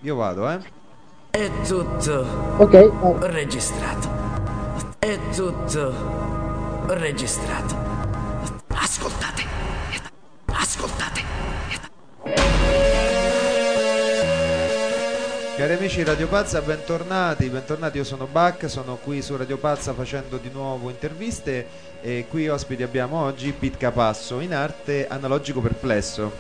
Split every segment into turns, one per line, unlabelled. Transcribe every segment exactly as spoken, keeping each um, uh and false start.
Io vado, eh.
È tutto
Ok, vai.
registrato. È tutto registrato. Ascoltate. Ascoltate.
Cari amici di Radio Pazza, bentornati, bentornati, io sono Bach, sono qui su Radio Pazza facendo di nuovo interviste e qui ospiti abbiamo oggi Pete Capasso, in arte Analogico Perplesso.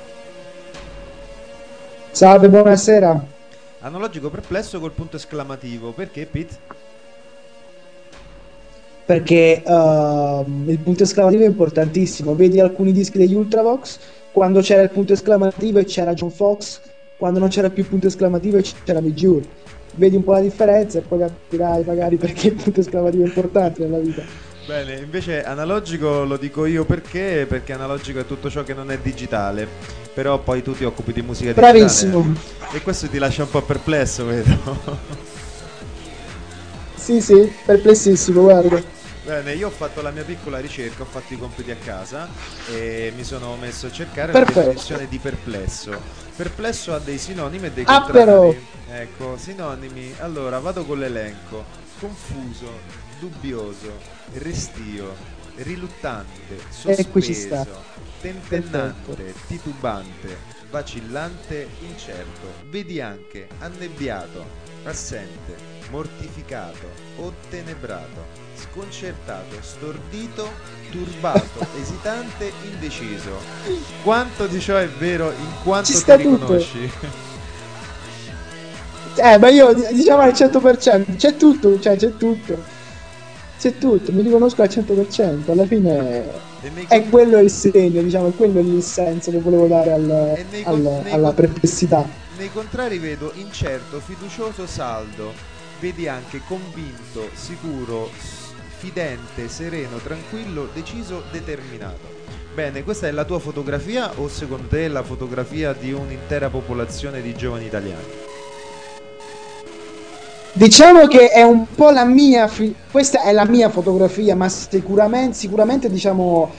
Salve, buonasera.
Analogico Perplesso col punto esclamativo, perché Pete?
Perché uh, il punto esclamativo è importantissimo. Vedi alcuni dischi degli Ultravox, quando c'era il punto esclamativo e c'era John Fox, quando non c'era più il punto esclamativo e c'era Mijur. Vedi un po' la differenza e poi capirai magari perché il punto esclamativo è importante nella vita.
Bene, invece analogico lo dico io perché, perché analogico è tutto ciò che non è digitale, però poi tu ti occupi di musica digitale
Bravissimo.
e questo ti lascia un po' perplesso, vedo.
Sì, sì, perplessissimo, guarda.
Bene, io ho fatto la mia piccola ricerca, ho fatto i compiti a casa e mi sono messo a cercare la
Perfetto.
definizione di perplesso. Perplesso ha dei sinonimi e dei
Ah, però.
contrari. Ecco, sinonimi. Allora, vado con l'elenco. Confuso, dubbioso, restio, riluttante,
E qui ci sta.
sospeso,
Perfetto.
tentennante, titubante, vacillante, incerto. Vedi anche annebbiato, assente, mortificato, ottenebrato, sconcertato, stordito, turbato, esitante, indeciso. Quanto di ciò è vero in quanto
Ci
ti
sta tutto.
riconosci?
Eh, ma io diciamo al cento per cento, c'è tutto, cioè c'è tutto. C'è tutto, mi riconosco al cento per cento, alla fine
E nei,
è
con-
quello il segno, diciamo, è quello il senso che volevo dare al-
e nei, con-
al-
nei
alla
con-
perplessità.
nei contrari vedo incerto, fiducioso, saldo. Vedi anche convinto, sicuro, s- fidente, sereno, tranquillo, deciso, determinato. Bene, questa è la tua fotografia o secondo te è la fotografia di un'intera popolazione di giovani italiani?
Diciamo che è un po' la mia, fi- questa è la mia fotografia, ma sicuramente, sicuramente diciamo,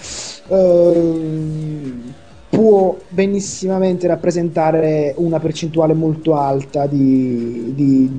ehm, può benissimamente rappresentare una percentuale molto alta di, di,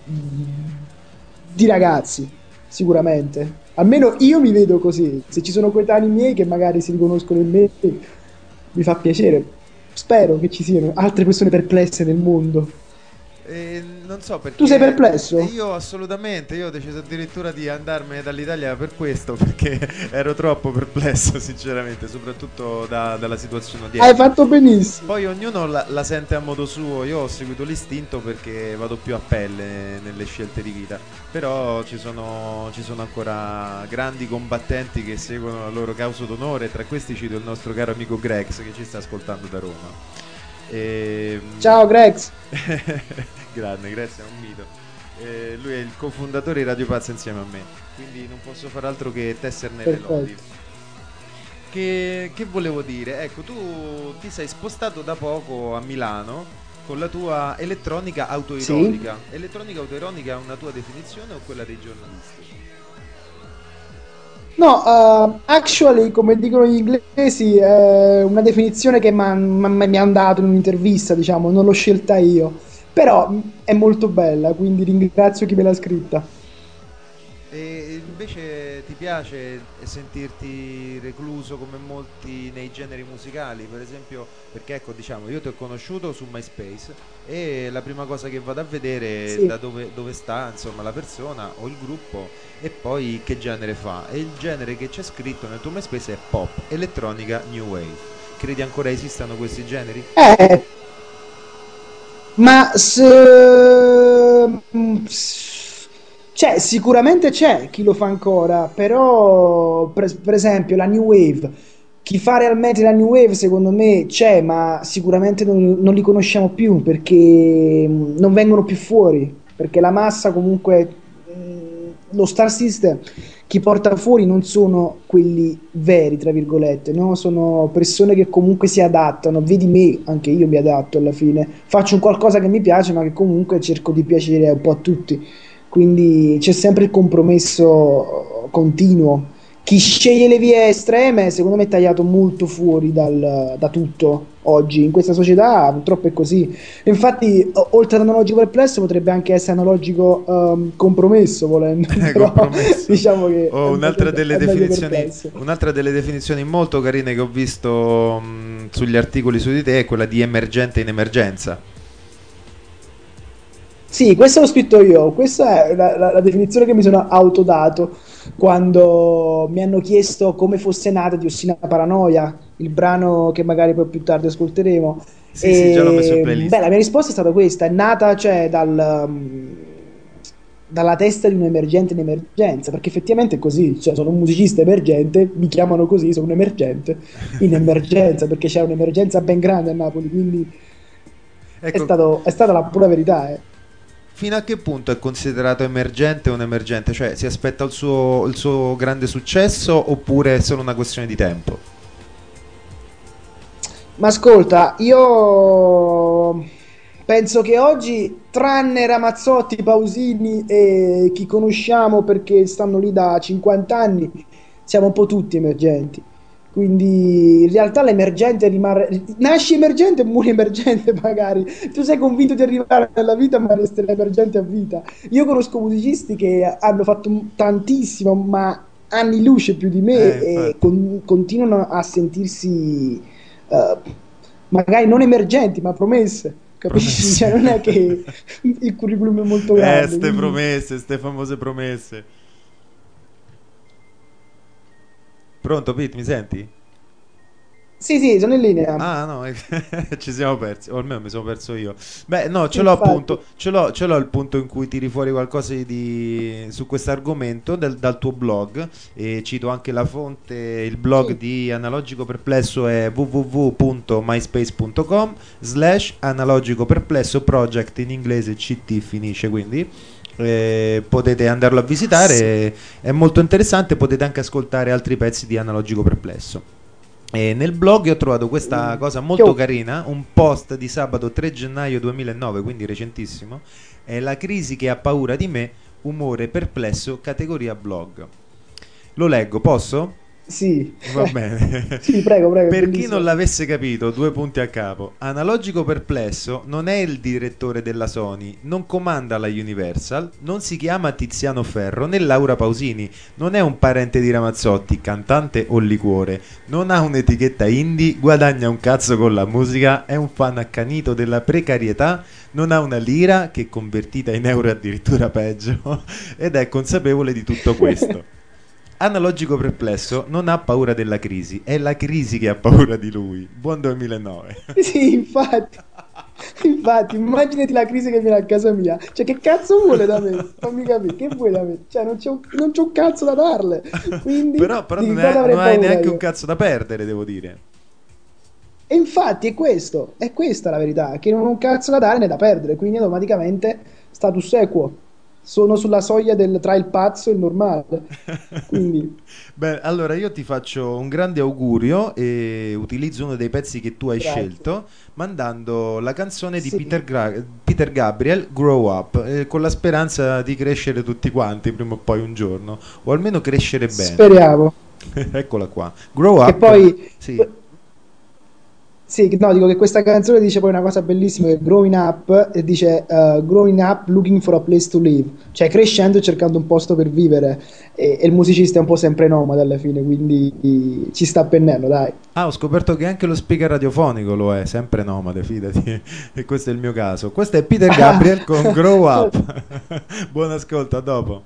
di ragazzi, sicuramente. Almeno io mi vedo così. Se ci sono coetanei miei che magari si riconoscono in me, mi fa piacere. Spero che ci siano altre persone perplesse nel mondo.
Eh, non so
Tu sei
perché
perplesso?
io assolutamente, io ho deciso addirittura di andarmene dall'Italia per questo, perché ero troppo perplesso sinceramente, soprattutto da- dalla situazione
Hai
odierna.
fatto benissimo.
Poi ognuno la, la sente a modo suo, io ho seguito l'istinto perché vado più a pelle nelle scelte di vita, però ci sono, ci sono ancora grandi combattenti che seguono la loro causa d'onore, tra questi cito il nostro caro amico Grex che ci sta ascoltando da Roma. E...
Ciao Grex.
Grande, grazie, è un mito. Eh, lui è il cofondatore di Radio Pazza insieme a me, quindi non posso far altro che tesserne le lodi.
Perfetto.
Che, che volevo dire? Ecco, tu ti sei spostato da poco a Milano con la tua elettronica
Sì.
autoironica. Elettronica autoironica è una tua definizione o quella dei giornalisti?
No, uh, actually, come dicono gli inglesi, è una definizione che m'han- m'han- mi hanno dato in un'intervista, diciamo, non l'ho scelta io. Però mh, è molto bella, quindi ringrazio chi me l'ha scritta.
E invece ti piace sentirti recluso come molti nei generi musicali, per esempio, perché ecco, diciamo, io ti ho conosciuto su MySpace e la prima cosa che vado a vedere è
Sì.
da dove, dove sta, insomma, la persona o il gruppo e poi che genere fa. E il genere che c'è scritto nel tuo MySpace è pop, elettronica, new wave. Credi ancora esistano questi generi?
Eh, ma se... mm, s- cioè, sicuramente c'è chi lo fa ancora, però per, per esempio la New Wave, chi fa realmente la New Wave secondo me c'è, ma sicuramente non, non li conosciamo più perché mm, non vengono più fuori, perché la massa comunque, mm, lo Star System, chi porta fuori non sono quelli veri, tra virgolette, no? Sono persone che comunque si adattano. Vedi me, anche io mi adatto alla fine. Faccio un qualcosa che mi piace, ma che comunque cerco di piacere un po' a tutti. Quindi c'è sempre il compromesso continuo chi sceglie le vie estreme, secondo me è tagliato molto fuori dal- da tutto oggi. In questa società purtroppo è così. Infatti, o- oltre ad analogico perplesso, potrebbe anche essere analogico ehm, compromesso, volendo,
Eh,
però
compromesso.
diciamo che
O
è
un'altra
meglio,
delle
è meglio
definizioni,
perplesso.
un'altra delle definizioni molto carine che ho visto mh, sugli articoli su di te è quella di emergente in emergenza.
Sì, questo l'ho scritto io, questa è la, la- la definizione che mi sono autodato quando mi hanno chiesto come fosse nata Diossina Paranoia, il brano che magari poi più tardi ascolteremo.
Sì, sì, già l'ho messo in
E beh,
playlist.
la mia risposta è stata questa, è nata cioè dal, um, dalla testa di un emergente in emergenza, perché effettivamente è così, cioè sono un musicista emergente, mi chiamano così, sono un emergente in emergenza, perché c'è un'emergenza ben grande a Napoli, quindi è
Ecco,
stato- è stata la pura verità, eh.
fino a che punto è considerato emergente un emergente? Cioè, si aspetta il suo, il suo grande successo oppure è solo una questione di tempo?
Ma ascolta, io penso che oggi, tranne Ramazzotti, Pausini e chi conosciamo perché stanno lì da cinquanta anni, siamo un po' tutti emergenti. Quindi in realtà l'emergente rimane... Nasci emergente e muori emergente magari. Tu sei convinto di arrivare nella vita ma resterai emergente a vita. Io conosco musicisti che hanno fatto tantissimo, ma anni luce più di me
Eh,
e
infatti.
con- continuano a sentirsi eh, magari non emergenti, ma promesse, capisci?
Promesse.
Cioè, non è che il curriculum è molto
Eh,
grande,
ste
quindi...
promesse, ste famose promesse. Pronto, Pete, mi senti?
Sì, sì, sono in linea.
Ah, no, ci siamo persi, o almeno mi sono perso io. Beh, no, ce l'ho
Infatti,
appunto, ce l'ho, ce l'ho il punto in cui tiri fuori qualcosa di, su questo argomento del- dal tuo blog, e cito anche la fonte, il blog
sì,
di Analogico Perplesso è w w w punto myspace punto com slash analogico perplesso project, in inglese C T finisce, quindi eh, potete andarlo a
sì.
visitare, è molto interessante, potete anche ascoltare altri pezzi di Analogico Perplesso. E nel blog ho trovato questa
Mm.
cosa
Che
molto
ho-
carina, un post di sabato tre gennaio duemilanove, quindi recentissimo. È la crisi che ha paura di me, umore perplesso, categoria blog. Lo leggo, posso?
Sì,
Va bene.
sì, prego, prego, è
Per chi non
bellissimo.
l'avesse capito, due punti a capo. Analogico Perplesso non è il direttore della Sony, non comanda la Universal, non si chiama Tiziano Ferro né Laura Pausini, non è un parente di Ramazzotti, cantante o liquore, non ha un'etichetta indie, guadagna un cazzo con la musica, è un fan accanito della precarietà, non ha una lira, che convertita in euro è addirittura peggio, ed è consapevole di tutto questo. Analogico Perplesso non ha paura della crisi, è la crisi che ha paura di lui. Buon duemilanove.
Sì, infatti. Infatti, immaginati la crisi che viene a casa mia. Cioè, che cazzo vuole da me? Fammi capire, che vuole da me? Cioè, non c'è un, non c'è un cazzo da darle. Quindi,
però però
di
non,
che cosa
è-
avrei
non hai
paura
neanche un
io?
cazzo da perdere, devo dire.
E infatti è questo, è questa la verità, che non ho un cazzo da dare né da perdere, quindi automaticamente status equo. Sono sulla soglia del tra il pazzo e il normale. Quindi,
Beh, allora io ti faccio un grande augurio e utilizzo uno dei pezzi che tu hai
grazie.
scelto, mandando la canzone di
Sì,
Peter, Gra- Peter Gabriel, Grow Up, eh, con la speranza di crescere tutti quanti prima o poi un giorno, o almeno crescere bene.
speriamo.
Eccola qua. Grow
Che
Up,
poi,
sì.
sì, no, dico che questa canzone dice poi una cosa bellissima, che growing up, e dice uh, growing up looking for a place to live, cioè crescendo e cercando un posto per vivere, e, e il musicista è un po' sempre nomade alla fine, quindi ci sta a pennello, dai.
Ah, ho scoperto che anche lo speaker radiofonico lo è, sempre nomade, fidati. E questo è il mio caso. Questo è Peter Gabriel con Grow Up. Buon ascolto, a dopo.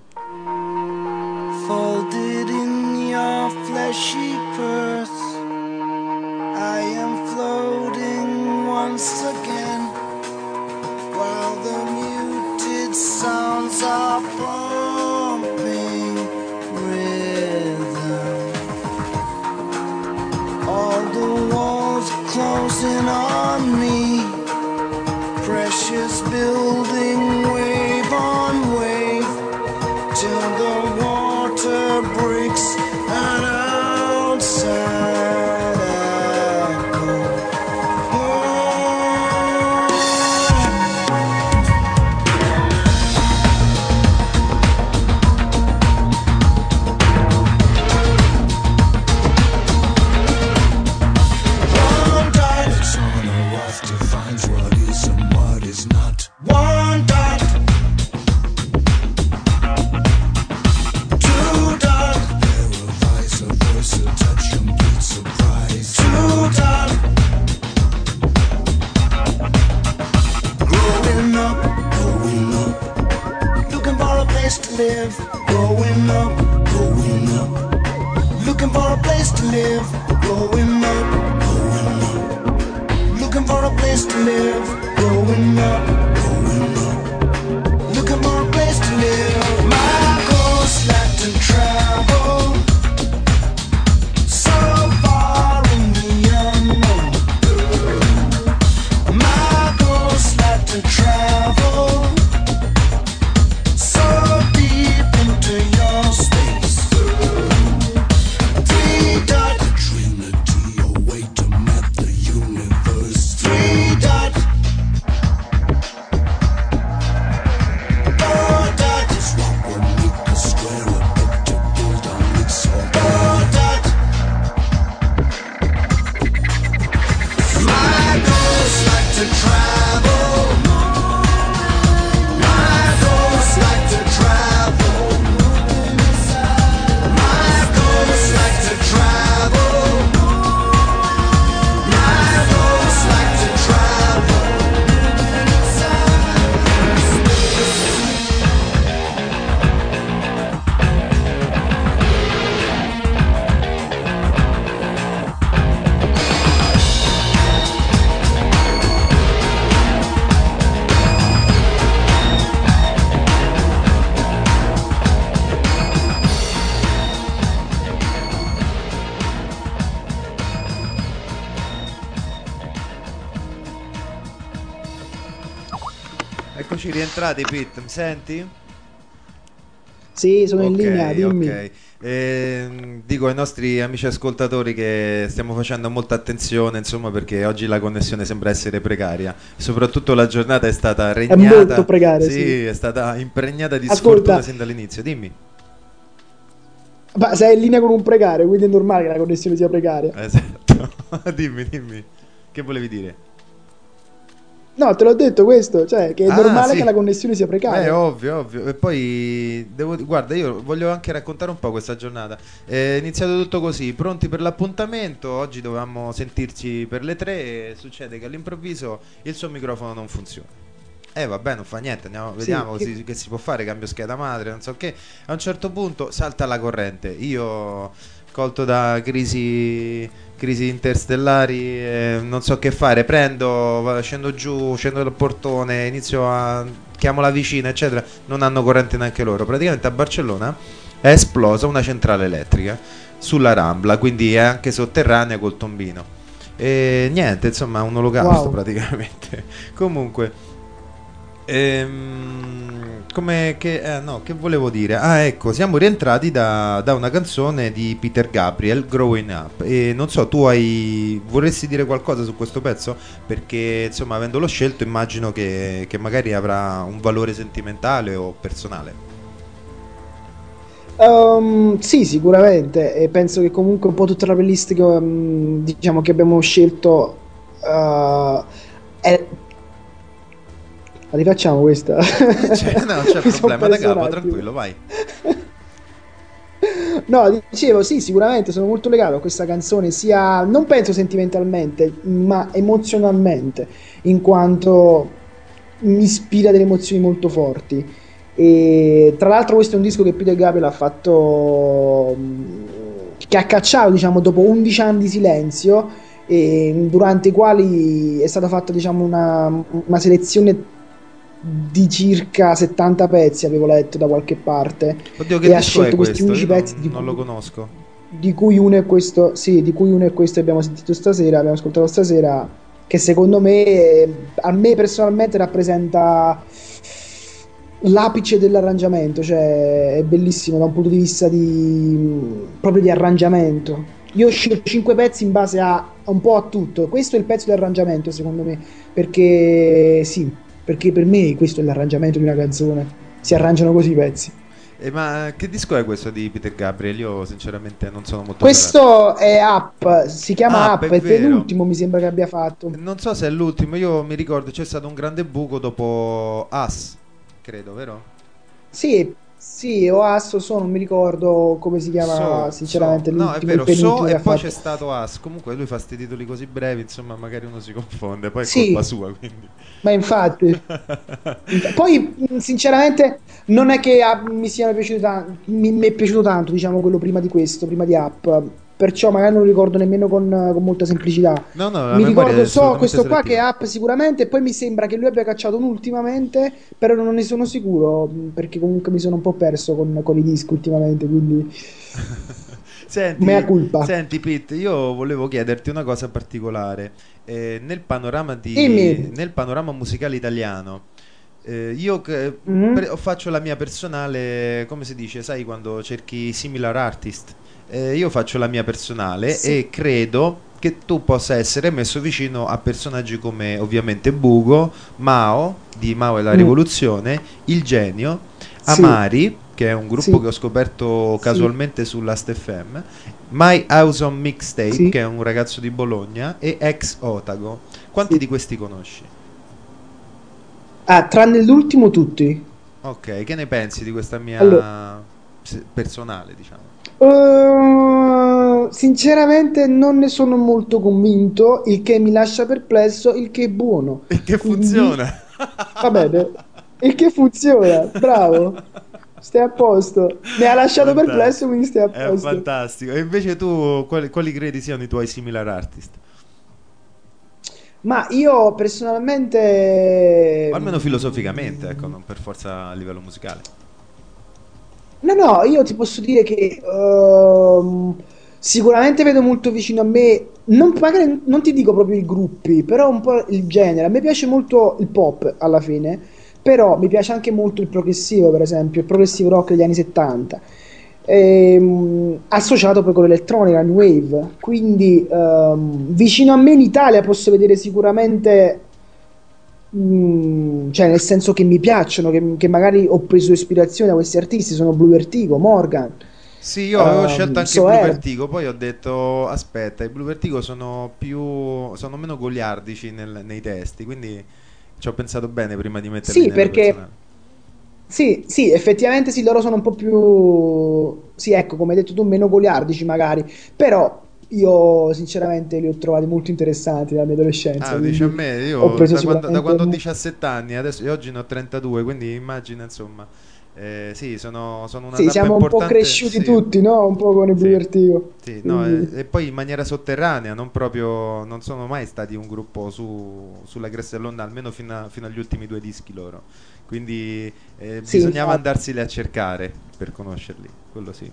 Folded in your fleshy purse, I am floating once again, while the muted sounds are pumping rhythm. All the walls closing on me, precious building wave on wave, till the water breaks and outside I go. live, growing up, growing up. Looking for a place to live, growing up, growing up. Looking for a place to live, growing up, growing up. Looking for a place to live. My goals like to travel so far in the unknown. My goals like to travel so deep into your space. Three dot Trinity, a way to map the universe. Three dot Four dot is what will make a square, a book to build on its own. Four dot My goals like to travel. My goals like to travel. My goals like to travel. My goals like to travel.
Eccoci rientrati, Pete, mi senti?
Sì, sono in
Ok,
linea, dimmi.
ok. Ehm, dico ai nostri amici ascoltatori che stiamo facendo molta attenzione, insomma, perché oggi la connessione sembra essere precaria. Soprattutto la giornata è stata
È molto
regnata,
precaria,
sì,
sì.
è stata impregnata di
Ascolta,
sfortuna sin dall'inizio. Dimmi.
ma sei in linea con un precario, quindi è normale che la connessione sia precaria.
Esatto. Dimmi, dimmi. Che volevi dire?
No, te l'ho detto questo, cioè che è
Ah,
normale che la
sì.
connessione sia
Beh,
precaria.
ovvio, ovvio. E poi devo, guarda, io voglio anche raccontare un po' questa giornata. È iniziato tutto così, pronti per l'appuntamento. Oggi dovevamo sentirci per le tre e succede che all'improvviso il suo microfono non funziona. Eh vabbè, non fa niente, andiamo,
Sì,
vediamo
che-
si- che si può fare, cambio scheda madre, non so che. A un certo punto salta la corrente. Io, colto da crisi, crisi interstellari, eh, non so che fare, prendo, vado- scendo giù, scendo dal portone, inizio a chiamo la vicina, eccetera. Non hanno corrente neanche loro. Praticamente a Barcellona è esplosa una centrale elettrica sulla Rambla, quindi è anche sotterranea col tombino. E niente, insomma, un olocausto
wow.
praticamente. Comunque. Ehm, come che, eh, no, che volevo dire? Ah, ecco, siamo rientrati da, da una canzone di Peter Gabriel, Growing Up. E non so, tu hai vorresti dire qualcosa su questo pezzo? Perché, insomma, avendolo scelto, immagino che, che magari avrà un valore sentimentale o personale.
Ehm, sì, sicuramente, e penso che comunque un po' tutta la playlist che, ehm, diciamo, che abbiamo scelto eh, è... La rifacciamo questa?
Eh, cioè, no, non c'è
Mi sono
problema, da
perso un
capo,
attimo.
tranquillo, vai.
No, dicevo sì, sicuramente sono molto legato a questa canzone, sia non penso sentimentalmente, ma emozionalmente, in quanto mi ispira delle emozioni molto forti. E tra l'altro questo è un disco che Peter Gabriel ha fatto, mh, che ha cacciato, diciamo, dopo undici anni di silenzio, e durante i quali è stata fatta, diciamo, una, una selezione di circa settanta pezzi, avevo letto da qualche parte,
Oddio, che
e ha
disco è
scelto questi
questo?
undici
Io
pezzi di
non, non lo
cui,
conosco.
di cui uno è questo, sì, di cui uno è questo che abbiamo sentito stasera, abbiamo ascoltato stasera, che secondo me, eh, a me personalmente rappresenta l'apice dell'arrangiamento, cioè è bellissimo da un punto di vista di proprio di arrangiamento. Io ho scelto cinque pezzi in base a un po' a tutto. Questo è il pezzo di arrangiamento, secondo me, perché sì, perché per me questo è l'arrangiamento di una canzone. Si arrangiano così i pezzi.
Eh, ma che disco è questo di Peter Gabriel? Io sinceramente non sono molto ferrato.
Questo è Up, si chiama
Ah,
Up,
è
ed è
vero.
l'ultimo mi sembra che abbia fatto.
Non so se è l'ultimo, io mi ricordo c'è stato un grande buco dopo Us, credo, vero?
Sì, Sì, o Asso, so, non mi ricordo come si chiama
So, so,
sinceramente
no, è
l'ultimo, il
vero, so
penultimo che
e
ha
poi c'è
fatto.
stato As. Comunque lui fa sti titoli così brevi, insomma, magari uno si confonde, poi è colpa
Sì,
sua, quindi.
ma infatti, inf- poi mh, sinceramente non è che ah, mi sia piaciuto tanto, mi, mi è piaciuto tanto, diciamo, quello prima di questo, prima di Up, perciò magari non lo ricordo nemmeno con, con molta semplicità.
No, no, la
Mi
memoria è
ricordo, so
assolutamente
questo qua che è
selettiva.
Up sicuramente, e poi mi sembra che lui abbia cacciato uno ultimamente, però non ne sono sicuro, mh, perché comunque mi sono un po' perso con, con i dischi ultimamente, quindi mea
Senti,
culpa.
senti Pete, io volevo chiederti una cosa particolare. Eh, nel panorama di,
Dimmi.
nel panorama musicale italiano, eh, io che-
Mhm.
pre- faccio la mia personale, come si dice, sai quando cerchi similar artist? Eh, io faccio la mia personale
Sì.
e credo che tu possa essere messo vicino a personaggi come ovviamente Bugo, Mao, di Mao e la
Mm.
rivoluzione, Il Genio,
Sì,
Amari, che è un gruppo
sì,
che ho scoperto
sì,
casualmente sulla Last F M, My House on Mixtape,
sì,
che è un ragazzo di Bologna, e ex Otago. Quanti
sì.
di questi conosci?
Ah, tranne l'ultimo tutti.
Ok, che ne pensi di questa
Allora,
mia se- personale, diciamo?
eh, sinceramente non ne sono molto convinto, il che mi lascia perplesso, il che è buono.
E che
Quindi,
funziona?
va bene, il che funziona, bravo, stai a posto. Mi ha lasciato perplesso,
Fantastico,
quindi stai a
è
posto.
fantastico. E invece tu, quali, quali credi siano i tuoi similar artist?
Ma io
O
personalmente...
almeno filosoficamente, ecco,
mm,
non per forza a livello musicale.
no, no, io ti posso dire che ehm, sicuramente vedo molto vicino a me, non, magari non ti dico proprio i gruppi, però un po' il genere. A me piace molto il pop alla fine, però mi piace anche molto il progressivo, per esempio, il progressive rock degli anni settanta, ehm, associato poi con l'elettronica, la new wave. Quindi ehm, vicino a me in Italia posso vedere sicuramente Mm, cioè, nel senso che mi piacciono, che, che magari ho preso ispirazione da questi artisti, sono Blue Vertigo, Morgan,
Sì, io avevo scelto
ehm,
anche Blue
Soer.
Vertigo, poi ho detto, aspetta, i Blue Vertigo sono più, sono meno goliardici nel- nei testi, quindi ci ho pensato bene prima di metterli
Sì,
nella
perché
personale.
sì, sì, effettivamente sì, loro sono un po' più, sì, ecco, come hai detto tu, meno goliardici magari, però io sinceramente li ho trovati molto interessanti nella mia adolescenza,
Ah, dice a
quindi
me,
ho
io
preso
da quando, da
sicuramente...
quando ho
mo-
diciassette anni, adesso, e oggi ne ho trentadue, quindi immagina, insomma, eh, sì, sono, sono una
Sì,
tappa
siamo un po'
importante,
cresciuti
sì,
tutti, no? Un po' con i Blue
sì,
Vertigo,
sì, no, e,
quindi...
e poi in maniera sotterranea, non proprio, non sono mai stati un gruppo su, sulla cresta dell'onda, almeno fino, a- fino agli ultimi due dischi loro, quindi eh,
Sì,
bisognava
infatti.
andarseli a cercare per conoscerli, quello sì.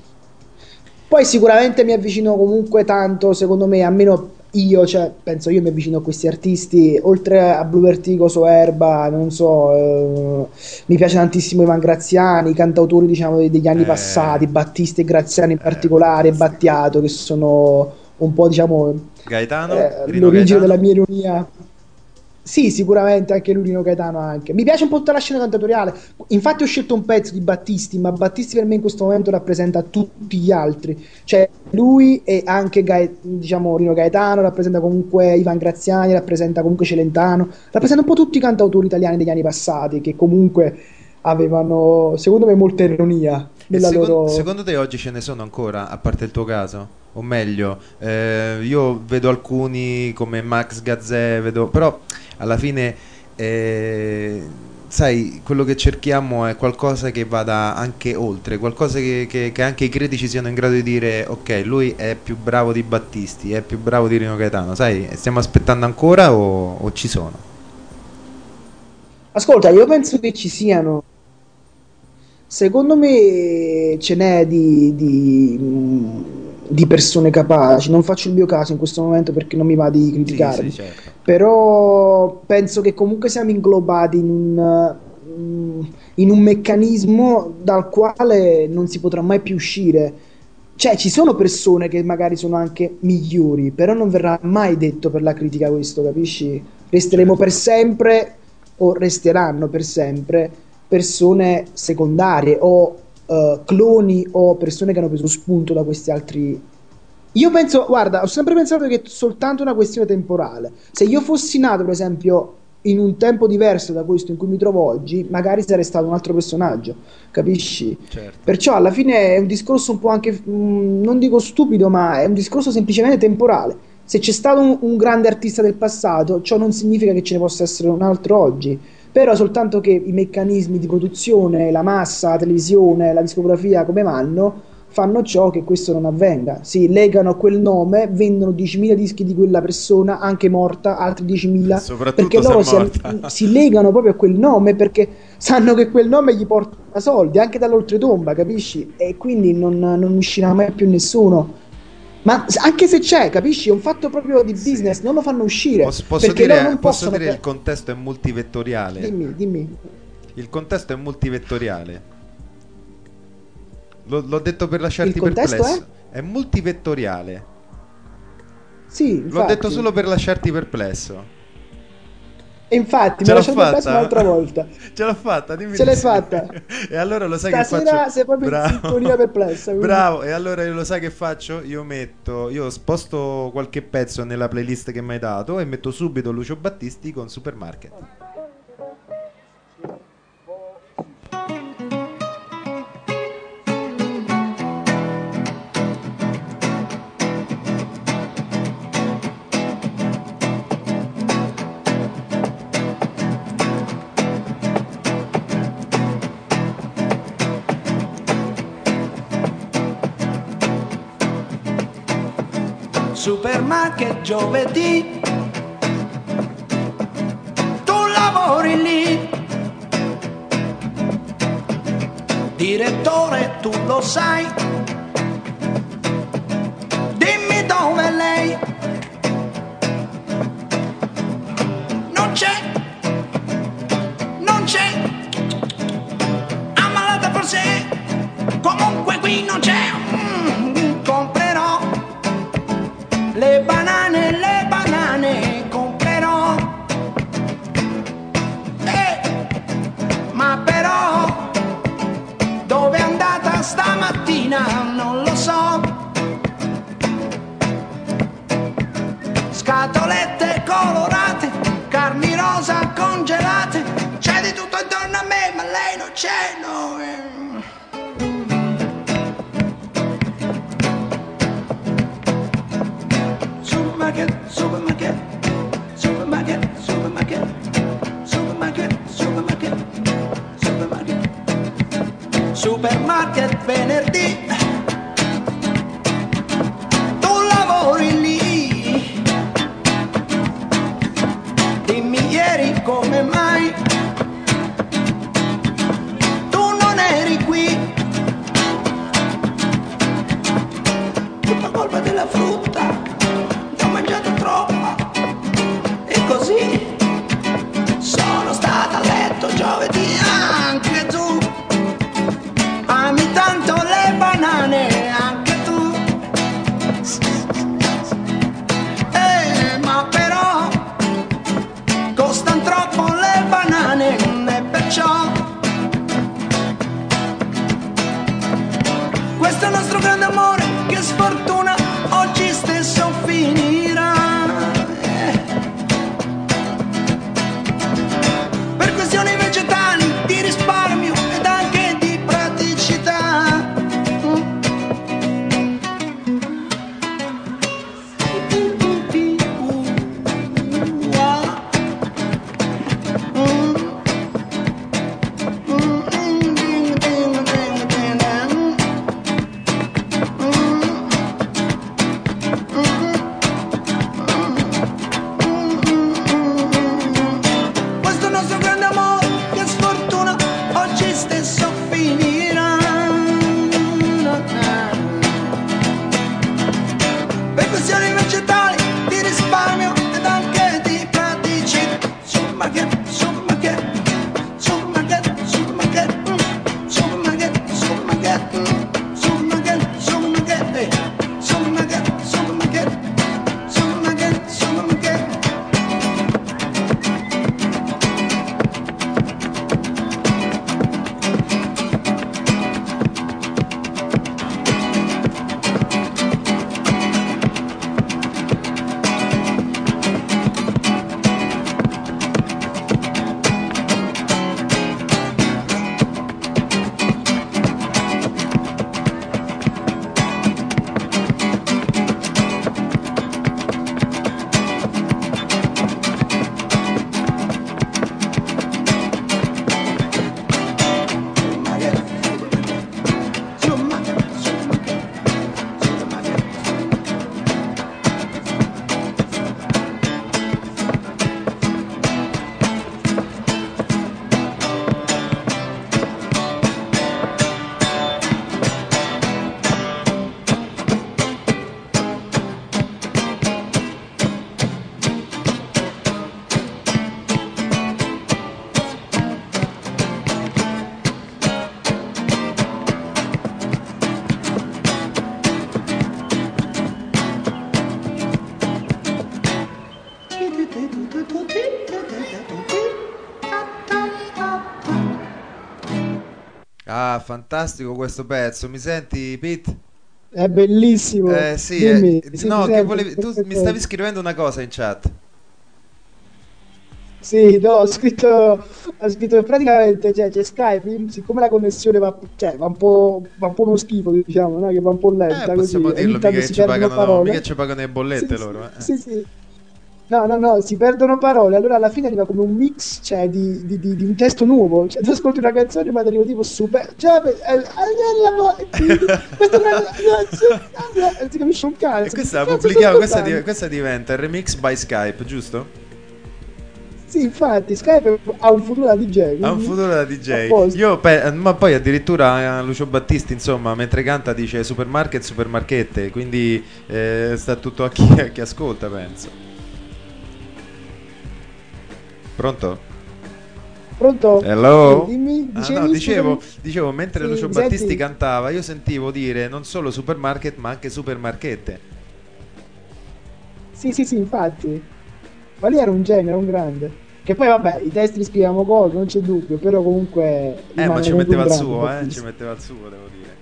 Poi sicuramente mi avvicino comunque tanto, secondo me, almeno io, cioè, penso io mi avvicino a questi artisti, oltre a Blue Vertigo, Soerba, non so, eh, mi piace tantissimo Ivan Graziani, i cantautori, diciamo, de- degli anni
Eh,
passati, Battisti e Graziani in
eh,
particolare,
fantastico.
Battiato, che sono un po', diciamo,
Gaetano?
eh,
Rino
l'origine della
Gaetano?
mia ironia. Sì, sicuramente anche lui, Rino Gaetano anche. Mi piace un po' tutta la scena cantatoriale. Infatti ho scelto un pezzo di Battisti, ma Battisti per me in questo momento rappresenta tutti gli altri. Cioè lui e anche Gae- diciamo Rino Gaetano, rappresenta comunque Ivan Graziani, rappresenta comunque Celentano, rappresenta un po' tutti i cantautori italiani degli anni passati che comunque avevano, secondo me, molta ironia
E
nella
secon-
loro...
secondo te oggi ce ne sono ancora, a parte il tuo caso? O meglio, eh, io vedo alcuni come Max Gazzè, vedo, però alla fine, eh, sai, quello che cerchiamo è qualcosa che vada anche oltre, qualcosa che, che- che anche i critici siano in grado di dire, ok, lui è più bravo di Battisti, è più bravo di Rino Gaetano, sai, stiamo aspettando ancora o, o ci sono?
Ascolta, io penso che ci siano. Secondo me ce n'è di, di, mh, di persone capaci, non faccio il mio caso in questo momento perché non mi va di
Sì, sì,
criticarli,
certo.
però penso che comunque siamo inglobati in un, mh, in un meccanismo dal quale non si potrà mai più uscire. Cioè, ci sono persone che magari sono anche migliori, però non verrà mai detto per la critica questo, capisci? Resteremo per
Certo.
sempre o resteranno per sempre persone secondarie o eh, cloni o persone che hanno preso spunto da questi altri. Io penso, guarda, ho sempre pensato che è soltanto una questione temporale. Se io fossi nato, per esempio, in un tempo diverso da questo in cui mi trovo oggi, magari sarei stato un altro personaggio, capisci?
Certo.
Perciò alla fine è un discorso un po' anche, mh, non dico stupido, ma è un discorso semplicemente temporale. Se c'è stato un, un grande artista del passato, ciò non significa che ce ne possa essere un altro oggi, però soltanto che i meccanismi di produzione, la massa, la televisione, la discografia come vanno, fanno ciò che questo non avvenga. Si legano a quel nome, vendono diecimila dischi di quella persona, anche morta, altri diecimila,
Soprattutto
perché
se
loro
è
si,
morta.
si legano proprio a quel nome perché sanno che quel nome gli porta soldi, anche dall'oltretomba, capisci? E quindi non, non uscirà mai più nessuno. Ma anche se c'è, capisci? È un fatto proprio di
Sì.
business, non lo fanno uscire,
Posso, posso
perché loro
dire,
non
posso
possono...
dire il contesto è multivettoriale.
Dimmi, dimmi.
Il contesto è multivettoriale. L'ho, l'ho detto per
Il
lasciarti
contesto
perplesso.
è?
È multivettoriale.
Sì,
L'ho
infatti.
detto solo per lasciarti perplesso.
E infatti,
Ce
me
l'ho
la lasciato perplesso
fatta?
un'altra volta.
Ce l'ho fatta, dimmi
Ce
di
l'hai
sì.
fatta.
E allora lo sai che
Stasera
faccio?
sei proprio in sintonia perplessa, quindi-
Bravo, e allora io lo sai che faccio? Io metto, io sposto qualche pezzo nella playlist che mi hai dato e metto subito Lucio Battisti con Supermarket.
Supermarket giovedì, tu lavori lì, direttore tu lo sai, dimmi dove è lei, non c'è, non c'è, ammalata forse, comunque qui non c'è, mm, comprerò le banane, le banane comprerò, eh, ma però dove è andata stamattina non lo so, scatolette colorate, carni rosa congelate, c'è di tutto intorno a me ma lei non c'è, no, eh. Supermarket, supermarket, supermarket, supermarket, supermarket, supermarket, supermarket, supermarket venerdì, tu lavori lì, dimmi ieri come mai tu non eri qui, tutta colpa della frutta, mangiato troppa e così sono stata a letto giovedì, anche tu ami tanto le banane, anche tu, eh, ma però costano troppo le banane e perciò questo è il nostro grande amore che sfortuna oggi stesso finirà, eh. Per questioni vegetali, di risparmio ed anche di praticità, mm.
Ah, fantastico questo pezzo. Mi senti, Pete?
È bellissimo.
Eh sì, eh,
Dimmi, sì, ti
no, che
sento
volevi... Tu mi stavi
perfettamente.
scrivendo una cosa in chat.
Sì, no, ho scritto, ho scritto che praticamente cioè, c'è Skype, siccome la connessione va, cioè, va un po', va un po' uno schifo, diciamo, no? Che va un po'
Eh,
lenta così,
possiamo dirlo,
ogni
mica
tanto
che
si
ci
perdono
pagano, no, mica
parole.
ci pagano le
Sì,
bollette
sì,
loro, eh.
sì, sì. No, no, no, si perdono parole, allora alla fine arriva come un mix, cioè, di, di- di- di un testo nuovo, cioè tu ascolti una canzone ma ti arriva tipo super, cioè, eh, eh, eh, quindi, questa è una canzone, non si capisce un
E
cazzo,
questa
che
la
cazzo sto
pubblichiamo, questa, di-
ascoltando?
questa diventa il remix by Skype, giusto?
Sì, infatti, Skype ha un futuro da D J,
Ha un
quindi
futuro da
a
D J.
posto.
Io pe- ma poi addirittura eh, Lucio Battisti, insomma, mentre canta dice supermarket, supermarchette, quindi eh, sta tutto a chi, a chi ascolta, penso. Pronto?
Pronto? Sì,
Hello?
dimmi,
Ah no,
dicevi,
dicevo,
scusami?
dicevo, mentre
Sì,
Lucio
mi
Battisti
senti?
cantava, io sentivo dire non solo supermarket, ma anche supermarchette.
Sì, sì, sì, infatti. Ma lì era un genio, un grande. Che poi, vabbè, i testi li scriviamo cosa, non c'è dubbio, però comunque
Eh, ma
rimane
ci
comunque un
metteva il
grande,
suo, eh? Ci
Battista.
metteva il suo, devo dire.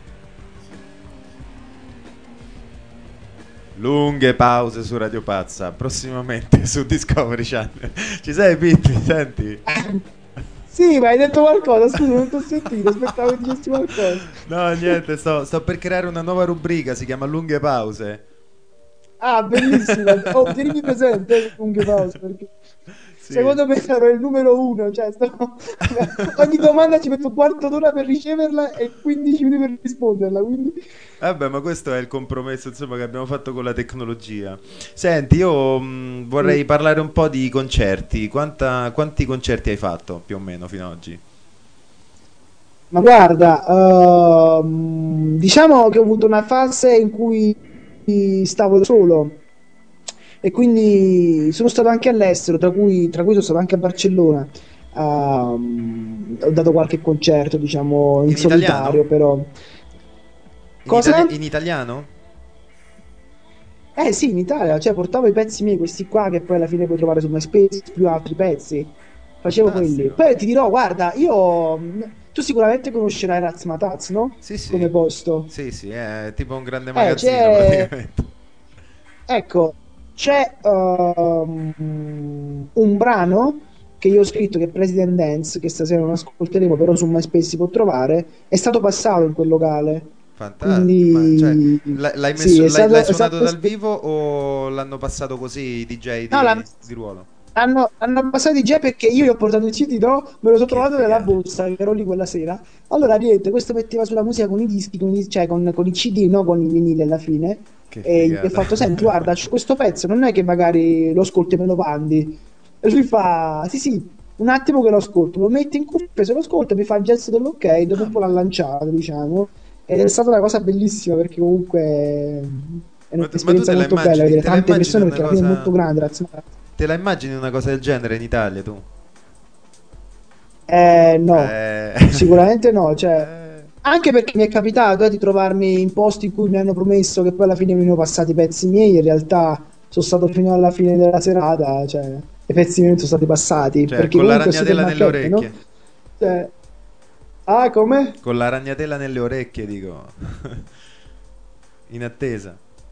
Lunghe pause su Radio Pazza, prossimamente su Discovery Channel. Ci sei, Pitti? Senti?
Sì, ma hai detto qualcosa, scusa, non ti ho sentito, aspettavo che dicessi qualcosa.
No, niente, sto, sto per creare una nuova rubrica, si chiama Lunghe pause.
Ah, bellissima. Oh, tienimi presente, eh, lunghe pause, perché
Sì.
secondo me sarò il numero uno. Cioè, sto- ogni domanda ci metto un quarto d'ora per riceverla e quindici minuti per risponderla. Quindi...
Vabbè, ma questo è il compromesso, insomma, che abbiamo fatto con la tecnologia. Senti, io mh,
Sì.
vorrei parlare un po' di concerti. Quanta- quanti concerti hai fatto più o meno fino ad oggi?
Ma guarda, ehm, diciamo che ho avuto una fase in cui stavo da solo e quindi sono stato anche all'estero, tra cui, tra cui sono stato anche a Barcellona. Ehm, ho dato qualche concerto, diciamo, in
In italiano?
solitario, però.
In,
Cosa?
itali- in italiano?
Eh sì, in Italia, cioè portavo i pezzi miei, questi qua che poi alla fine puoi trovare su MySpace, più altri pezzi. Facevo quelli.
Fantastico.
Poi ti dirò, guarda, io... mh, tu sicuramente conoscerai Razmataz, no?
Sì,
Come
sì.
posto.
Sì, sì, è tipo un grande
Eh,
magazzino
c'è...
praticamente.
Ecco, c'è ehm, un brano che io ho scritto che è President Dance, che stasera non ascolteremo, però su MySpace si può trovare, è stato passato in quel locale.
Fantastico. Ma cioè,
Quindi
l'hai l'hai
sì,
messo-
è
l'hai- l'hai
stato, è
suonato
stato
dal vivo o l'hanno passato così i D J
no, la-
di, di ruolo?
hanno, hanno passato i G perché io gli ho portato il C D, no? Me lo sono
Che
trovato nella
figata.
borsa, che ero lì quella sera. Allora, niente, questo metteva sulla musica con i dischi, con i- cioè con, con i C D, no? Con i vinili alla fine.
Che
E gli ho
figata.
fatto, senti, guarda, c'è questo pezzo non è che magari lo ascolti e me lo pandi. E lui fa, sì, sì, un attimo che lo ascolto, lo metti in cuffia, se lo ascolto mi fa il gesto dell'ok, dopo
Ah,
un po' l'ha lanciato, diciamo. Ed è stata una cosa bellissima perché comunque è
ma, tu ma tu
un'esperienza
te la
molto bella
immagini,
vedere
te la
tante
immagini
persone
una
perché alla fine è molto
cosa,
grande, razza.
te la immagini una cosa del genere in Italia tu?
Eh, no,
Eh,
sicuramente no, cioè,
eh,
anche perché mi è capitato eh, di trovarmi in posti in cui mi hanno promesso che poi alla fine mi hanno passati i pezzi miei, in realtà sono stato fino alla fine della serata, cioè, i pezzi miei non sono stati passati,
cioè,
perché
con la
comunque è
ragnatela nelle
supermarket, no?
orecchie.
Cioè, ah, come?
Con la ragnatela nelle orecchie, dico. In attesa.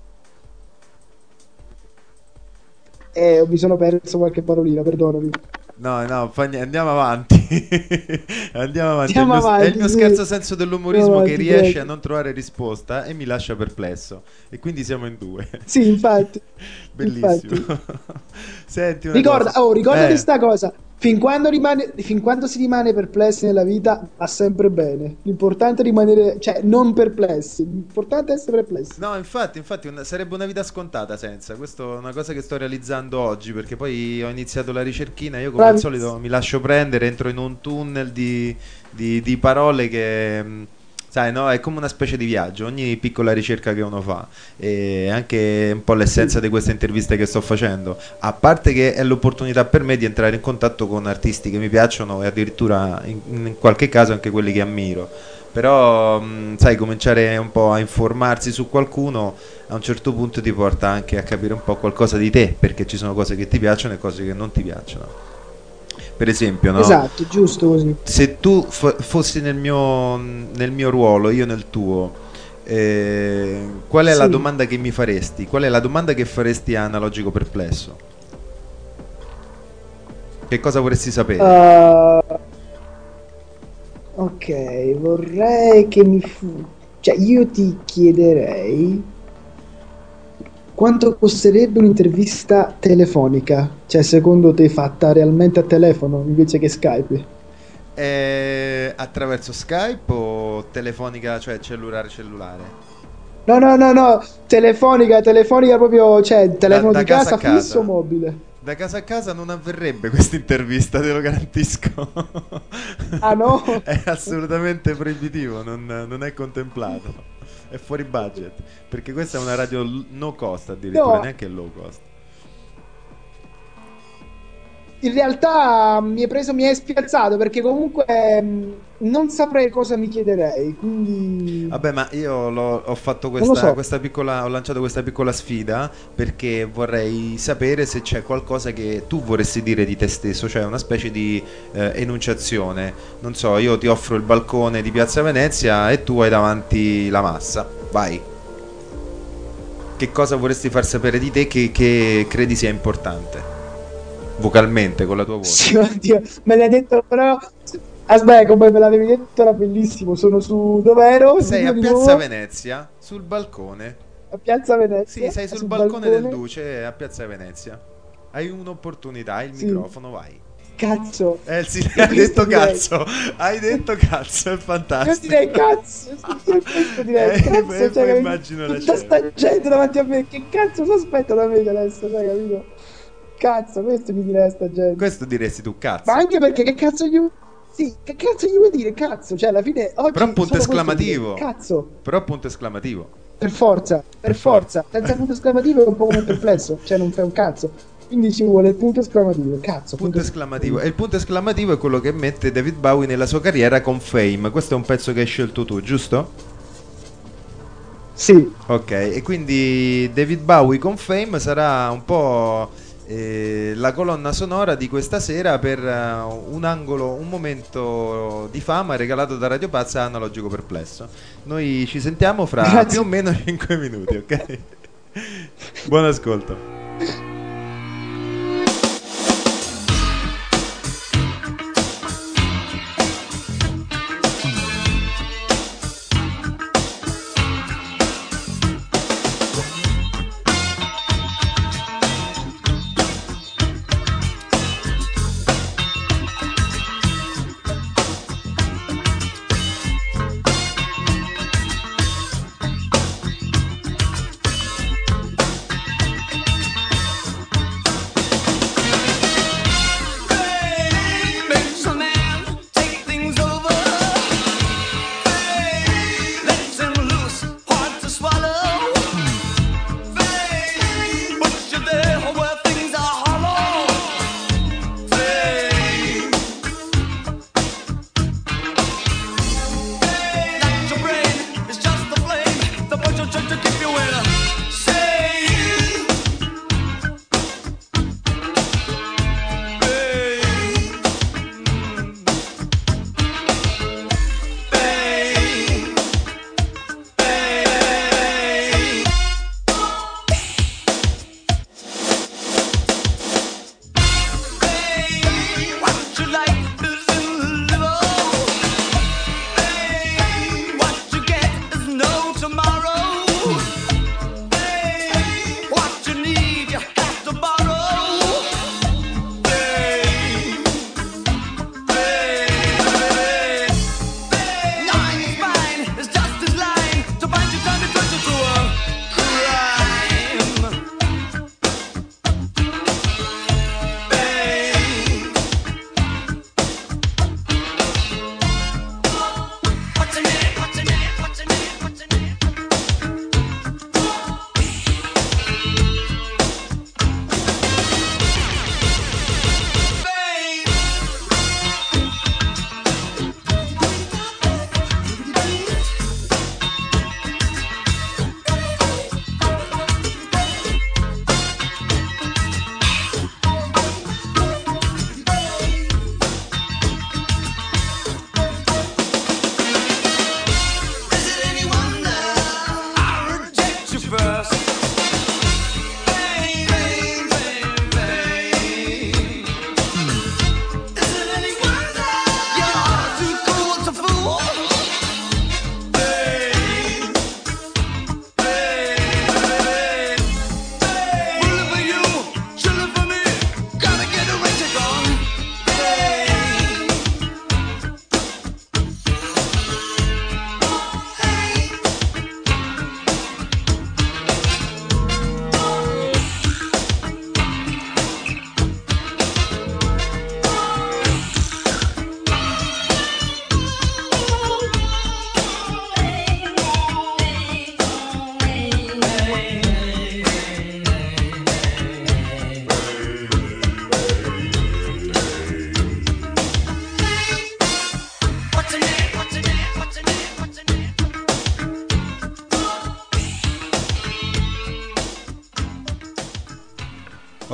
Eh, mi sono perso qualche parolina, perdonami.
No, no, fa niente, andiamo avanti. Andiamo avanti. È il
Andiamo
mio, è il
avanti,
mio
sì.
scarso senso
Andiamo
dell'umorismo che
avanti,
riesce a
prego.
non trovare risposta e mi lascia perplesso. E quindi siamo in due.
Sì, infatti,
Bellissimo.
infatti.
Senti una
Ricorda,
cosa.
oh, ricordati
Eh,
sta cosa, fin quando rimane, fin quando si rimane perplessi nella vita va sempre bene. L'importante è rimanere, cioè, non perplessi, l'importante è essere perplessi.
no, infatti, infatti una- sarebbe una vita scontata senza. Questa è una cosa che sto realizzando oggi perché poi ho iniziato la ricerchina. Io, come al solito,
Bravissimo.
mi lascio prendere, entro in un tunnel di, di- di parole che, mh, sai, no? È come una specie di viaggio. Ogni piccola ricerca che uno fa è anche un po' l'essenza
Sì.
di queste interviste che sto facendo. A parte che è l'opportunità per me di entrare in contatto con artisti che mi piacciono e addirittura in, in qualche caso anche quelli che ammiro. Però, mh, sai, cominciare un po' a informarsi su qualcuno a un certo punto ti porta anche a capire un po' qualcosa di te, perché ci sono cose che ti piacciono e cose che non ti piacciono. Per esempio, no?
Esatto, giusto così.
Se tu fo- fossi nel mio, nel mio ruolo, io nel tuo, eh, qual è la
Sì.
domanda che mi faresti? Qual è la domanda che faresti a Analogico Perplesso? Che cosa vorresti sapere?
Uh, ok, vorrei che mi fu... Cioè, io ti chiederei quanto costerebbe un'intervista telefonica? Cioè, secondo te fatta realmente a telefono invece che Skype?
Eh, attraverso Skype o telefonica, cioè cellulare cellulare?
No, no, no, no, telefonica, telefonica proprio, cioè,
Da,
telefono
da
di
casa a
casa fisso o
casa?
mobile?
Da casa a casa non avverrebbe questa intervista, te lo garantisco.
Ah no?
È assolutamente proibitivo, non, non è contemplato. È fuori budget. Perché questa è una radio l- no cost addirittura,
No,
neanche low cost.
in realtà mi hai preso, mi hai spiazzato perché comunque mh, non saprei cosa mi chiederei, quindi
Vabbè, ma io l'ho- ho fatto
non lo
questa,
so.
questa piccola, ho lanciato questa piccola sfida perché vorrei sapere se c'è qualcosa che tu vorresti dire di te stesso, cioè una specie di eh, enunciazione. Non so, io ti offro il balcone di Piazza Venezia e tu hai davanti la massa. Vai. Che cosa vorresti far sapere di te che, che credi sia importante? Vocalmente, con la tua voce.
Sì, oddio, me l'hai detto però... Aspetta, come me l'avevi detto era bellissimo, sono su... Dove ero?
Sei
Dillo
a
di
Piazza
nuovo.
Venezia, sul balcone.
A Piazza
Sì,
Venezia,
sei sul
sul
balcone del
balcone.
Duce a Piazza Venezia. Hai un'opportunità, hai il
Sì,
microfono, vai.
cazzo.
Eh sì,
E
hai
questo
detto
direi...
cazzo, hai detto cazzo, è
Io
fantastico.
direi cazzo, io questo direi
Eh,
cazzo,
poi,
cioè,
poi
capito?
immagino la
Tutta
scena.
sta gente davanti a me, che cazzo si aspetta da me adesso, cioè, capito? Cazzo, questo mi direi a sta gente.
Questo diresti tu,
Ma
cazzo.
anche perché che cazzo gli... Sì, che cazzo gli vuoi dire cazzo? Cioè, alla fine,
Però
oggi
punto
solo questo direi,
esclamativo.
cazzo,
Però punto esclamativo.
per forza,
Per
per
forza.
forza, senza punto esclamativo è un po' come perplesso, cioè non fai un cazzo. Quindi ci vuole il punto esclamativo, cazzo, punto
Punto esclamativo.
esclamativo.
E il punto esclamativo è quello che mette David Bowie nella sua carriera con Fame. Questo è un pezzo che hai scelto tu, giusto?
Sì,
Ok, e quindi David Bowie con Fame sarà un po' eh, la colonna sonora di questa sera per eh, un angolo, un momento di fama regalato da Radio Pazza a Analogico Perplesso. Noi ci sentiamo fra più o
grazie.
meno cinque minuti, ok? Buon ascolto.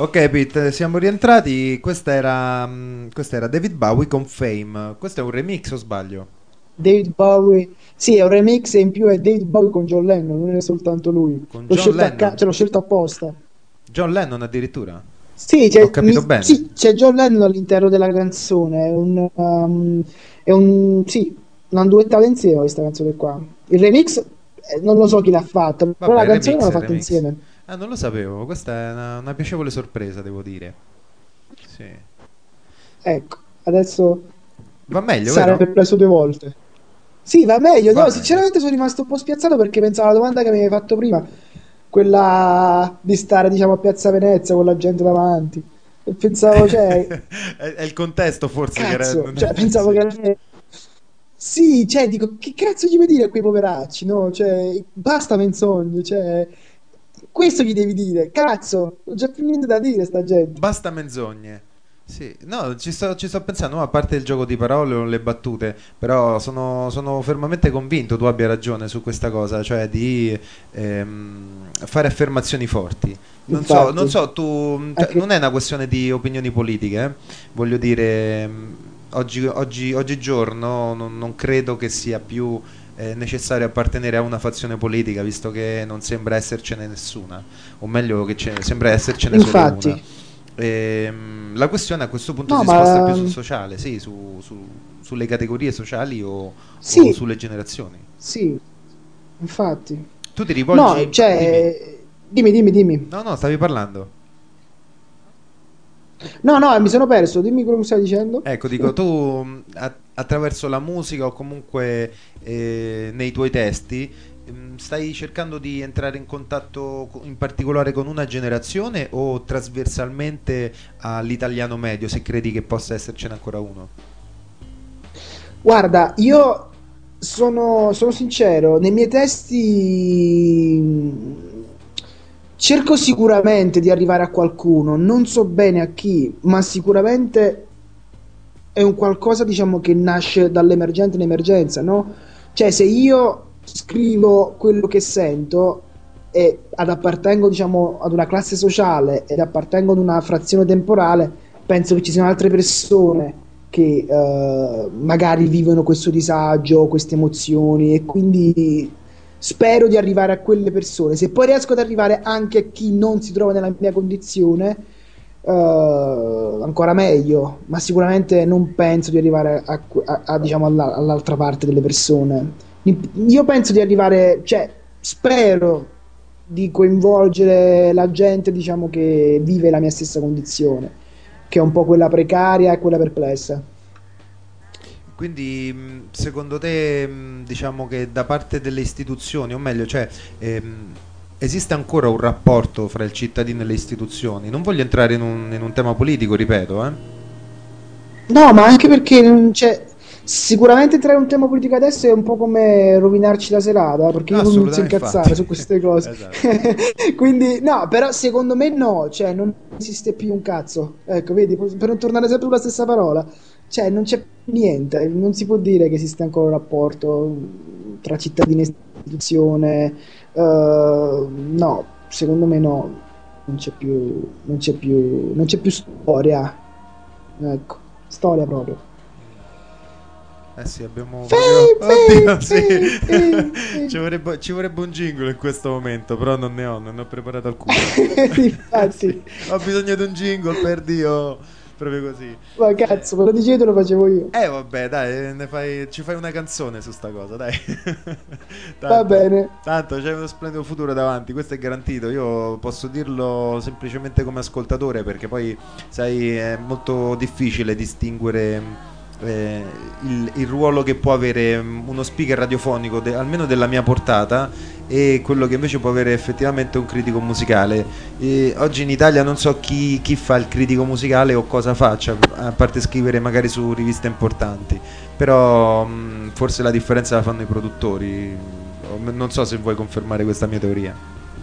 Ok, Pete, siamo rientrati. Questa era, mm, questa era David Bowie con Fame. Questo è un remix o sbaglio?
David Bowie, sì, è un remix e in più è David Bowie con John Lennon, non è soltanto lui.
Con
L'ho
John
scelto, a ca-
Lennon?
cioè, l'ho scelto apposta.
John Lennon addirittura?
Sì,
Ho
c'è
capito
mi-
bene.
sì, c'è John Lennon all'interno della canzone, è un, um, è un, sì, l'hanno duettata insieme questa canzone qua. Il remix, eh, non lo so chi l'ha fatto, però
Vabbè,
la
il
canzone
remix
l'hanno
è il
fatta
remix.
insieme.
Ah, non lo sapevo. Questa è una, una piacevole sorpresa, devo dire. Sì.
Ecco, adesso
Va meglio, vero?
sarebbe preso due volte. Sì, va meglio.
Va
No,
meglio.
sinceramente sono rimasto un po' spiazzato perché pensavo alla domanda che mi avevi fatto prima, quella di stare, diciamo, a Piazza Venezia con la gente davanti. E pensavo, cioè,
È, è il contesto forse che era...
cazzo,
non
cioè,
è-
pensavo
sì.
che... Sì, cioè, dico, che cazzo gli vuoi dire a quei poveracci, no? Cioè, basta menzogne, cioè, questo gli devi dire, cazzo, non c'è più niente da dire sta gente.
Basta menzogne. Sì, no, ci sto, ci sto pensando, no, a parte il gioco di parole o le battute, però sono, sono fermamente convinto tu abbia ragione su questa cosa, cioè di ehm, fare affermazioni forti. Non so, non
Infatti,
so, tu, cioè,
anche...
non è una questione di opinioni politiche, eh. Voglio dire, mh, oggi, oggi, oggigiorno non, non credo che sia più eh, necessario appartenere a una fazione politica, visto che non sembra essercene nessuna, o meglio che ce- sembra essercene solo una.
Infatti,
Ehm, la questione a questo punto
no,
si sposta più
ma...
sul sociale, sì, su- su- sulle categorie sociali o, o
Sì,
sulle generazioni.
sì, infatti.
Tu ti
No,
rivolgi, dimmi,
cioè, dimmi, dimmi, dimmi.
no, no, stavi parlando.
No, no, mi sono perso, dimmi quello che stai dicendo.
Ecco, dico, tu mh, a- attraverso la musica o comunque eh, nei tuoi testi mh, stai cercando di entrare in contatto co- in particolare con una generazione o trasversalmente all'italiano medio, se credi che possa essercene ancora uno?
Guarda, io sono, sono sincero, nei miei testi mh, cerco sicuramente di arrivare a qualcuno, non so bene a chi, ma sicuramente è un qualcosa, diciamo, che nasce dall'emergente in emergenza, no? Cioè, se io scrivo quello che sento e ad appartengo, diciamo, ad una classe sociale ed appartengo ad una frazione temporale, penso che ci siano altre persone che eh, magari vivono questo disagio, queste emozioni e quindi spero di arrivare a quelle persone. Se poi riesco ad arrivare anche a chi non si trova nella mia condizione, eh, ancora meglio, ma sicuramente non penso di arrivare a, a- a, diciamo, alla- all'altra parte delle persone. Io penso di arrivare, cioè, spero di coinvolgere la gente, diciamo, che vive la mia stessa condizione, che è un po' quella precaria e quella perplessa.
Quindi, mh, secondo te, mh, diciamo che da parte delle istituzioni, o meglio, cioè, ehm, esiste ancora un rapporto fra il cittadino e le istituzioni? Non voglio entrare in un, in un tema politico, ripeto, eh?
No, ma anche perché non c'è. Sicuramente entrare in un tema politico adesso è un po' come rovinarci la serata, perché
No,
io poi mi inizio a
assolutamente,
incazzare
infatti.
su queste cose.
Esatto.
Quindi, no, però secondo me no, cioè non esiste più un cazzo. Ecco, vedi, per non tornare sempre sulla stessa parola, cioè non c'è niente, non si può dire che esiste ancora un rapporto tra cittadino e istituzione. Eh, no, secondo me no, non c'è più, non c'è più, non c'è più storia. Ecco, storia proprio.
Eh sì, abbiamo proprio...
Fame, fame,
Oddio, sì.
fame, fame,
Ci
fame.
vorrebbe, ci vorrebbe un jingle in questo momento, però non ne ho, non ne ho preparato alcuno. Sì,
Infatti,
ho bisogno di un jingle, per Dio. Proprio così.
ma cazzo, me lo dicevo, lo facevo io.
Eh vabbè, dai, ne fai- ci fai una canzone su sta cosa, dai.
Va
Tanto,
bene.
tanto c'è uno splendido futuro davanti, questo è garantito. Io posso dirlo semplicemente come ascoltatore, perché poi, sai, è molto difficile distinguere eh, il, il ruolo che può avere mm, uno speaker radiofonico, de- almeno della mia portata, e quello che invece può avere effettivamente un critico musicale. E oggi in Italia non so chi, chi fa il critico musicale o cosa faccia, a parte scrivere magari su riviste importanti, però mh, forse la differenza la fanno i produttori. O m- Non so se vuoi confermare questa mia teoria.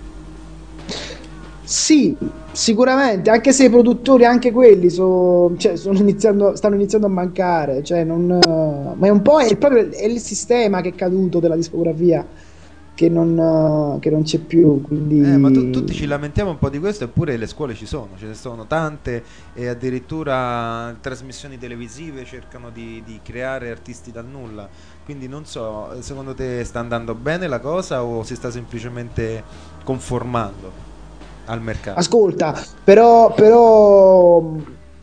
Sì, sicuramente, anche se i produttori, anche quelli, so- cioè, sono iniziando, stanno iniziando a mancare, cioè, non, eh, ma è un po' è proprio è il sistema che è caduto della discografia, che non, che non c'è più, quindi...
Eh, ma tu- tutti ci lamentiamo un po' di questo, eppure le scuole ci sono, ce ne sono tante e addirittura trasmissioni televisive cercano di, di creare artisti dal nulla. Quindi non so, secondo te sta andando bene la cosa o si sta semplicemente conformando al mercato?
Ascolta, però, però,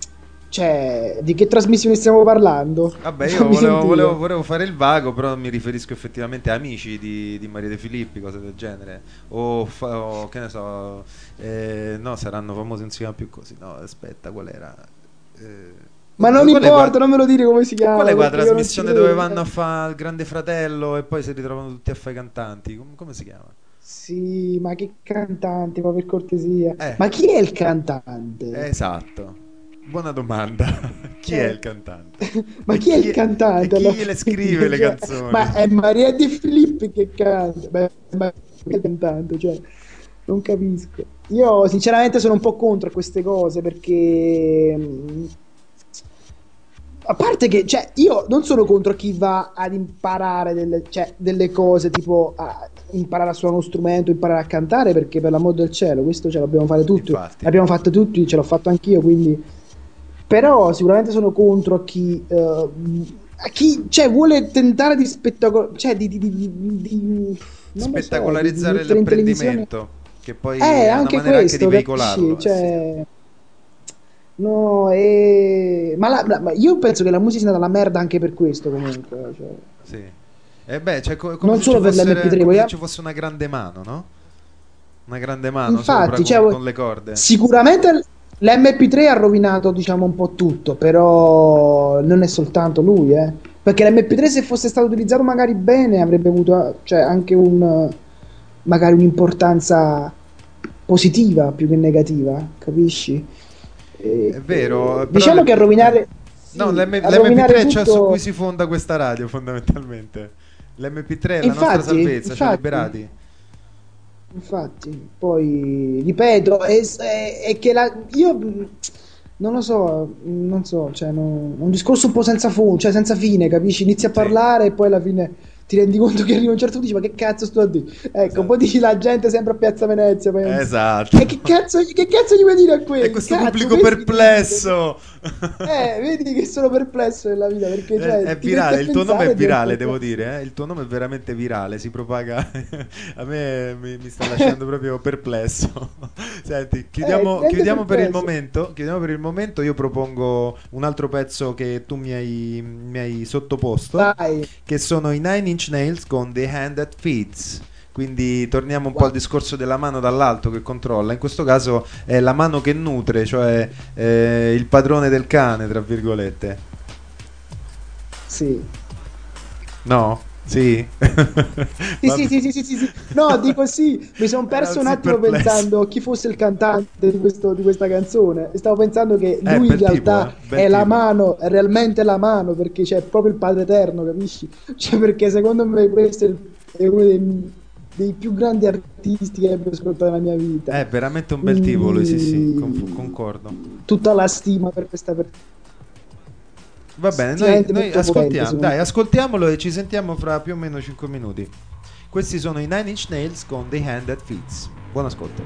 cioè, di che trasmissione stiamo parlando?
Vabbè, io
Fammi
volevo,
sentire.
volevo- volevo fare il vago, però mi riferisco effettivamente a Amici di, di Maria De Filippi, cose del genere. O, fa- o che ne so, eh, no, saranno famosi, non si chiama più così. No, aspetta, qual era? Eh,
Ma
oddio,
non
qual è qua-
importa, non me lo dire come si chiama,
qual è quella
perché io non ci
trasmissione dove
credo.
vanno a fare il Grande Fratello e poi si ritrovano tutti a fare i cantanti? Com- come si chiama?
Sì, ma che cantante, ma per cortesia.
Eh,
Ma chi è il cantante?
esatto. Buona domanda. Chi è
Cioè,
il cantante?
ma
E
chi è
chi,
il
è- e
cantante
chi
alla
gliele
fine?
scrive le
Cioè,
canzoni?
ma è Maria Di Filippi che canta. Beh, ma che è cantante, cioè, non capisco. Io sinceramente sono un po' contro queste cose perché mh, a parte che, cioè, io non sono contro chi va ad imparare delle, cioè, delle cose, tipo a imparare a suonare uno strumento, imparare a cantare, perché per l'amor del cielo, questo ce l'abbiamo fatto tutti,
Infatti.
l'abbiamo fatto tutti, ce l'ho fatto anch'io, quindi... Però sicuramente sono contro a chi, eh, a chi cioè, vuole tentare di spettacolo, cioè di, di, di, di- di- non lo so, di, di
Spettacolarizzare
mettere in televisione.
l'apprendimento, che poi
Eh,
è una
anche
maniera anche di
questo, capisci?
veicolarlo. Eh sì.
Cioè, no, e... ma, la- la- ma io penso che la musica sia andata alla merda anche per questo comunque, cioè.
Sì. E beh, cioè, co- come
Non
se ci
solo per
fosse,
l'emme pi tre,
come se
vogliamo...
ci fosse una grande mano, no? Una grande mano sopra
Infatti, cioè,
con,
vo-
con le corde.
sicuramente l'emme pi tre ha rovinato, diciamo, un po' tutto, però non è soltanto lui, eh. Perché l'emme pi tre se fosse stato utilizzato magari bene avrebbe avuto, cioè, anche un, magari un'importanza positiva più che negativa, capisci?
È
E-
vero,
e-
però
diciamo che a
le- eh.
rovinare,
No,
sì,
l'M-
a rovinare
l'emme pi tre è ciò su cui
tutto,
si fonda questa radio, fondamentalmente. L'emme pi tre è la nostra
infatti,
salvezza, ci ha
infatti.
liberati.
Infatti, poi ripeto, è, è- è che la, io mh, non lo so, mh, non so, cioè, no- è un discorso un po' senza fu- cioè senza fine, capisci? Inizi a
Sì,
parlare e poi alla fine ti rendi conto che arriva un certo punto e dici, ma che cazzo sto a dire? Ecco,
esatto.
poi dici la gente sempre a Piazza Venezia, poi non-
Esatto.
e che cazzo, che cazzo gli vuoi dire a
E
quelli?
questo
Cazzo,
pubblico
vedi che ti
perplesso.
eh, vedi che sono perplesso nella vita perché
È,
cioè,
è
ti metti
virale,
a
il tuo nome
pensare
è
e diventi
virale, devo
perplesso.
dire, eh? Il tuo nome è veramente virale, si propaga. A me mi, mi sta lasciando proprio perplesso. Senti,
Eh, ti
chiudiamo,
rende
chiudiamo per il
perplesso.
momento. Chiudiamo per il momento. Io propongo un altro pezzo che tu mi hai, mi hai sottoposto,
Dai,
che sono i Nine Inch Nails con The Hand That Feeds. Quindi torniamo un po' al
wow.
discorso della mano dall'alto che controlla. In questo caso è la mano che nutre, cioè eh, il padrone del cane, tra virgolette.
Sì.
No? Sì?
Sì, sì,
Vabbè.
sì, sì, sì, sì, sì. No, dico sì, mi sono
Era
perso un
così
attimo
perplesso.
pensando chi fosse il cantante di, questo- di questa canzone e stavo pensando che
Eh,
lui in
bel tipo, eh?
realtà
Bel
è la
tipo.
mano, è realmente la mano perché c'è proprio il Padre Eterno, capisci? Cioè perché secondo me questo è, il- è uno dei, dei più grandi artisti che abbia ascoltato nella mia vita.
È veramente un bel tipo lui, sì, sì, conf-
Quindi
concordo.
tutta la stima per questa persona.
Va bene, noi,
Veramente
noi
molto potente,
ascoltiamo,
secondo
dai,
me.
ascoltiamolo e ci sentiamo fra più o meno cinque minuti. Questi sono i Nine Inch Nails con The Hand That Feeds. Buon ascolto.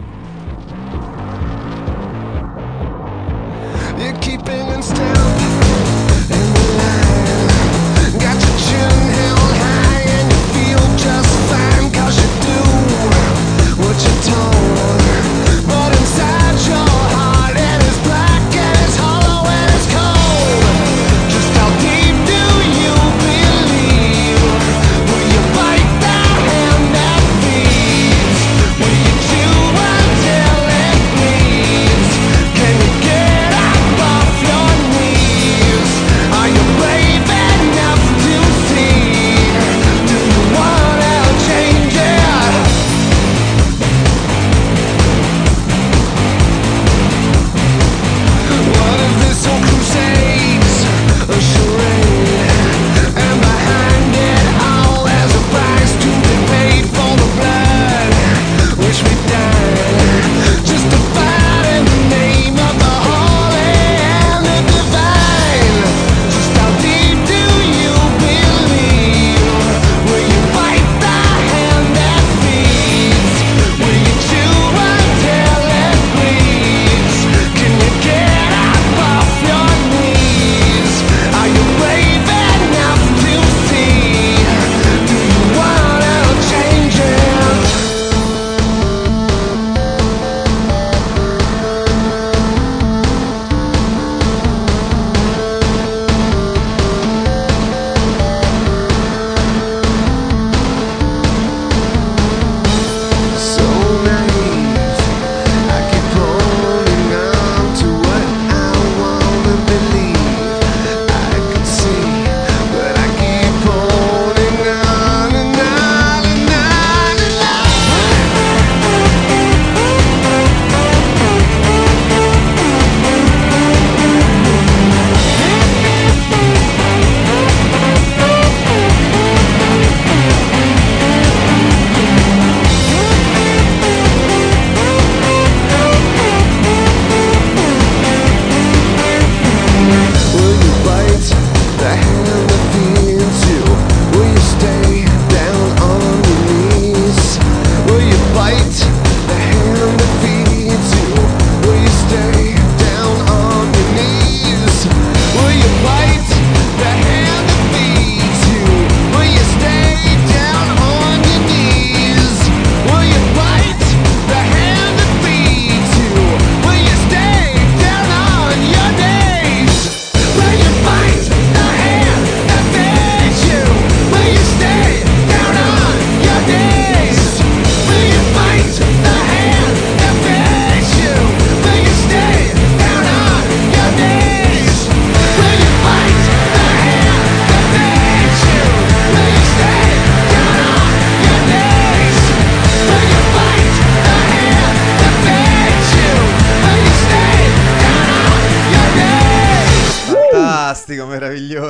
You're keeping in step in the line. Got your chin held high and you feel just fine 'cause you do what you're told. But inside your heart it is black and it's hollow and it's cold. Just how deep do you believe? Will you bite the hand that feeds? Will you chew until it bleeds? Can you get up off your knees?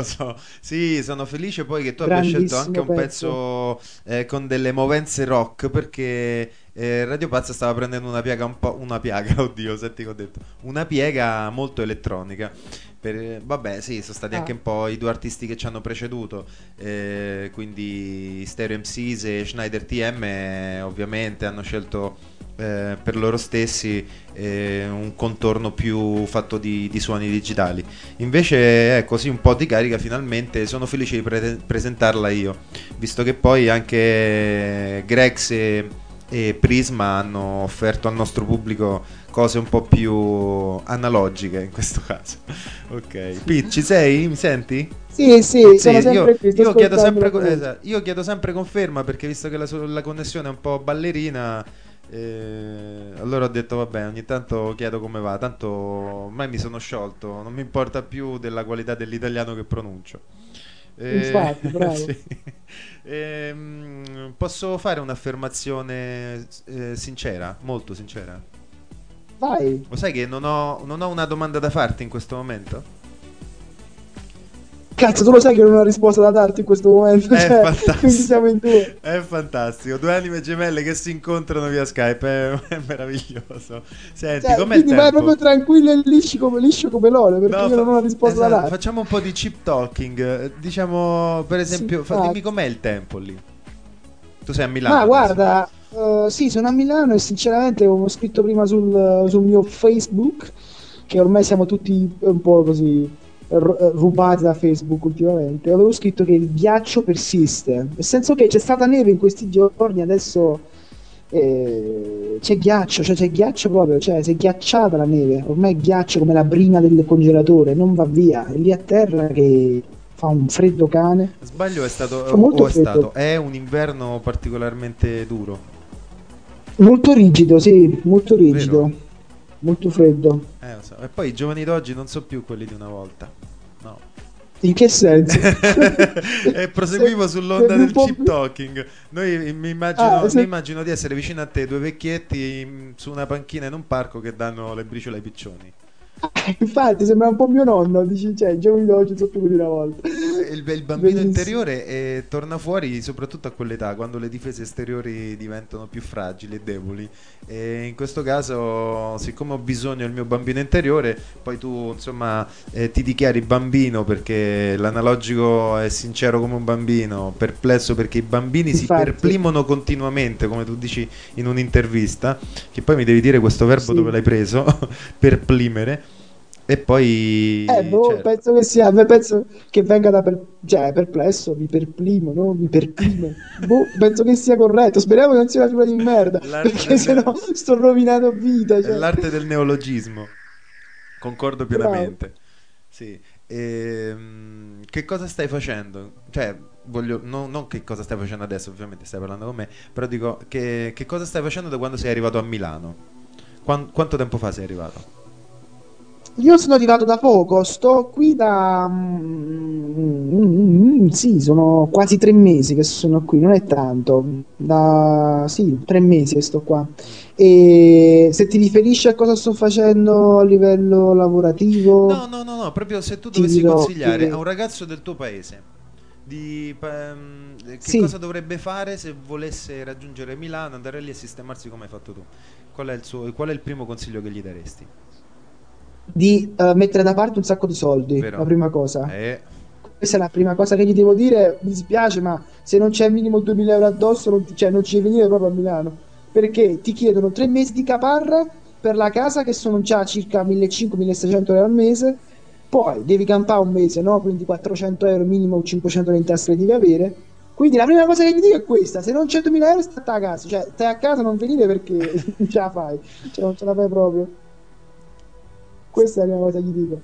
lo so. Sì, sono felice poi che tu abbia scelto anche un pezzo, pezzo eh, con delle movenze rock, perché eh, Radio Pazza stava prendendo una piega un po', una piaga, oddio, senti che ho detto, una piega molto elettronica. Per, vabbè, sì, sono stati ah. anche un po' i due artisti che ci hanno preceduto, eh, quindi Stereo M Cs e Schneider T M, eh, ovviamente hanno scelto eh, per loro stessi eh, un contorno più fatto di, di suoni digitali. Invece, ecco, sì, un po' di carica finalmente. Sono felice di pre- presentarla io, visto che poi anche Grex e, e Prisma hanno offerto al nostro pubblico cose un po' più analogiche in questo caso. Ok, Pete, ci sei? Mi senti?
Sì, sì, sono
sì,
sempre
io,
qui,
io, chiedo sempre, esatto, io chiedo sempre conferma, perché visto che la, la connessione è un po' ballerina, eh, allora ho detto vabbè, ogni tanto chiedo come va, tanto ormai mi sono sciolto, non mi importa più della qualità dell'italiano che pronuncio.
Eh, Infatti, bravo.
Sì. Ehm, posso fare un'affermazione eh, sincera, molto sincera?
Vai.
Lo sai che non ho, non ho una domanda da farti in questo momento?
Cazzo, tu lo sai che non ho una risposta da darti in questo momento.
È
cioè,
fantastico.
Quindi siamo in due.
È fantastico. Due anime gemelle che si incontrano via Skype. È, è meraviglioso. Senti,
cioè,
com'è il tempo?
Vai proprio tranquillo e liscio come, liscio come l'olio, perché no, io fa- non ho una risposta
esatto,
da darti.
Facciamo un po' di chip talking. Diciamo, per esempio, sì, fa, dimmi com'è il tempo lì. Tu sei a Milano.
Ma guarda, uh, sì, sono a Milano e sinceramente come ho scritto prima sul, sul mio Facebook, che ormai siamo tutti un po' così rubati da Facebook ultimamente, avevo scritto che il ghiaccio persiste, nel senso che c'è stata neve in questi giorni, adesso eh, c'è ghiaccio, cioè c'è ghiaccio proprio, cioè si è ghiacciata la neve, ormai è ghiaccio come la brina del congelatore, non va via, è lì a terra che fa un freddo cane.
Sbaglio, è stato o è stato è un inverno particolarmente duro,
molto rigido, sì, molto rigido. Vero? Molto freddo.
Eh, lo so. E poi i giovani d'oggi non sono più quelli di una volta. No.
In che senso?
E proseguivo se, sull'onda del chip più... talking. Noi mi immagino, ah, se... mi immagino di essere vicino a te, due vecchietti in, su una panchina in un parco che danno le briciole ai piccioni.
Infatti sembra un po' mio nonno, dici, cioè, i giovani d'oggi sono più quelli di una volta.
Il, il bambino Bellissimo. interiore eh, torna fuori soprattutto a quell'età, quando le difese esteriori diventano più fragili e deboli, e in questo caso, siccome ho bisogno del mio bambino interiore, poi tu insomma eh, ti dichiari bambino perché l'analogico è sincero come un bambino, perplesso perché i bambini Infatti. si perplimono continuamente, come tu dici in un'intervista, che poi mi devi dire questo verbo sì. dove l'hai preso, perplimere. E poi
eh, boh, certo. penso che sia, penso che venga da per, cioè, perplesso, mi perplimo, no? Mi perplimo. boh, penso che sia corretto. Speriamo che non sia una figura di merda, l'arte perché sennò ne... sto rovinando vita. Cioè.
È l'arte del neologismo. Concordo pienamente. Bravo. Sì. E, che cosa stai facendo? Cioè, voglio no, non che cosa stai facendo adesso, ovviamente stai parlando con me, però dico che, che cosa stai facendo da quando sei arrivato a Milano? Quant, quanto tempo fa sei arrivato?
Io sono arrivato da poco, sto qui da mm, mm, mm, sì, sono quasi tre mesi che sono qui, non è tanto, da sì, tre mesi che sto qua. E se ti riferisci a cosa sto facendo a livello lavorativo?
No, no, no, no, proprio se tu dovessi consigliare che... a un ragazzo del tuo paese di um, che sì. cosa dovrebbe fare se volesse raggiungere Milano, andare lì e sistemarsi come hai fatto tu. Qual è il suo, qual è il primo consiglio che gli daresti?
Di uh, mettere da parte un sacco di soldi, Vero. la prima cosa.
Eh.
Questa è la prima cosa che gli devo dire. Mi dispiace, ma se non c'è minimo duemila euro addosso, non, ti, cioè, non ci devi venire proprio a Milano. Perché ti chiedono tre mesi di caparra per la casa, che sono già circa millecinquecento-milleseicento euro al mese. Poi devi campare un mese, no? Quindi quattrocento euro minimo o cinquecento euro in tasca devi avere. Quindi la prima cosa che gli dico è questa: se non c'è duemila euro, stai a casa. Cioè, stai a casa, non venire perché non ce la fai. Cioè, non ce la fai proprio. Questa è la prima cosa che gli dico.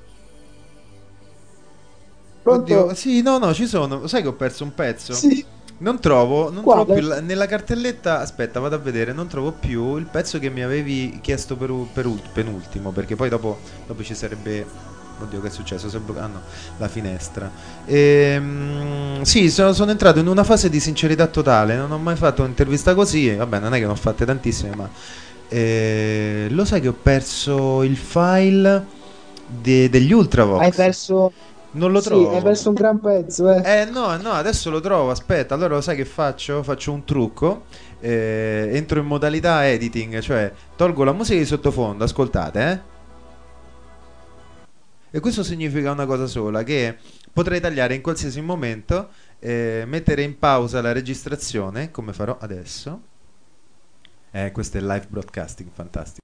Pronto?
Oddio, sì, no, no, ci sono. Sai che ho perso un pezzo?
Sì.
Non trovo, non trovo più la, nella cartelletta. Aspetta, vado a vedere. Non trovo più il pezzo che mi avevi chiesto per, per penultimo. Perché poi dopo, dopo ci sarebbe. Oddio, che è successo? Si è bloccato, ah, no, la finestra. Ehm, sì, sono, sono entrato in una fase di sincerità totale. Non ho mai fatto un'intervista così. Vabbè, non è che ne ho fatte tantissime, ma. Eh, lo sai che ho perso il file de, degli Ultravox?
Hai perso
Non lo
Sì, hai
trovo.
perso un gran pezzo, eh.
Eh no, no, adesso lo trovo, aspetta, allora lo sai che faccio? Faccio un trucco, eh, entro in modalità editing, cioè tolgo la musica di sottofondo, ascoltate, eh? E questo significa una cosa sola, che potrei tagliare in qualsiasi momento, eh, mettere in pausa la registrazione, come farò adesso. Eh, questo è live broadcasting, fantastico.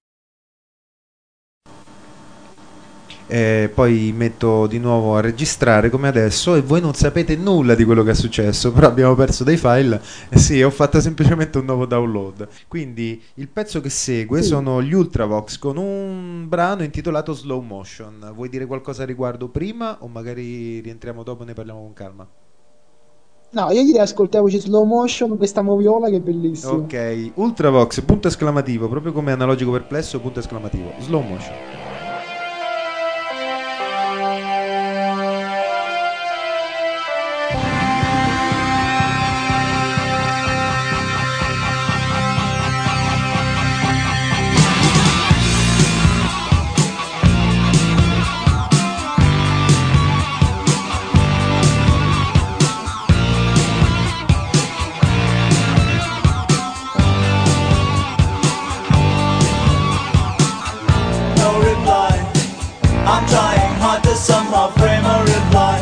E poi metto di nuovo a registrare come adesso e voi non sapete nulla di quello che è successo, però abbiamo perso dei file e sì, ho fatto semplicemente un nuovo download. Quindi il pezzo che segue
Sì.
sono gli Ultravox con un brano intitolato Slow Motion. Vuoi dire qualcosa a riguardo prima o magari rientriamo dopo e ne parliamo con calma?
No, io direi ascoltiamoci slow motion, questa moviola che è bellissima.
Ok, Ultravox, punto esclamativo, proprio come analogico perplesso, punto esclamativo, Slow Motion.
No reply. I'm trying hard to somehow frame a reply.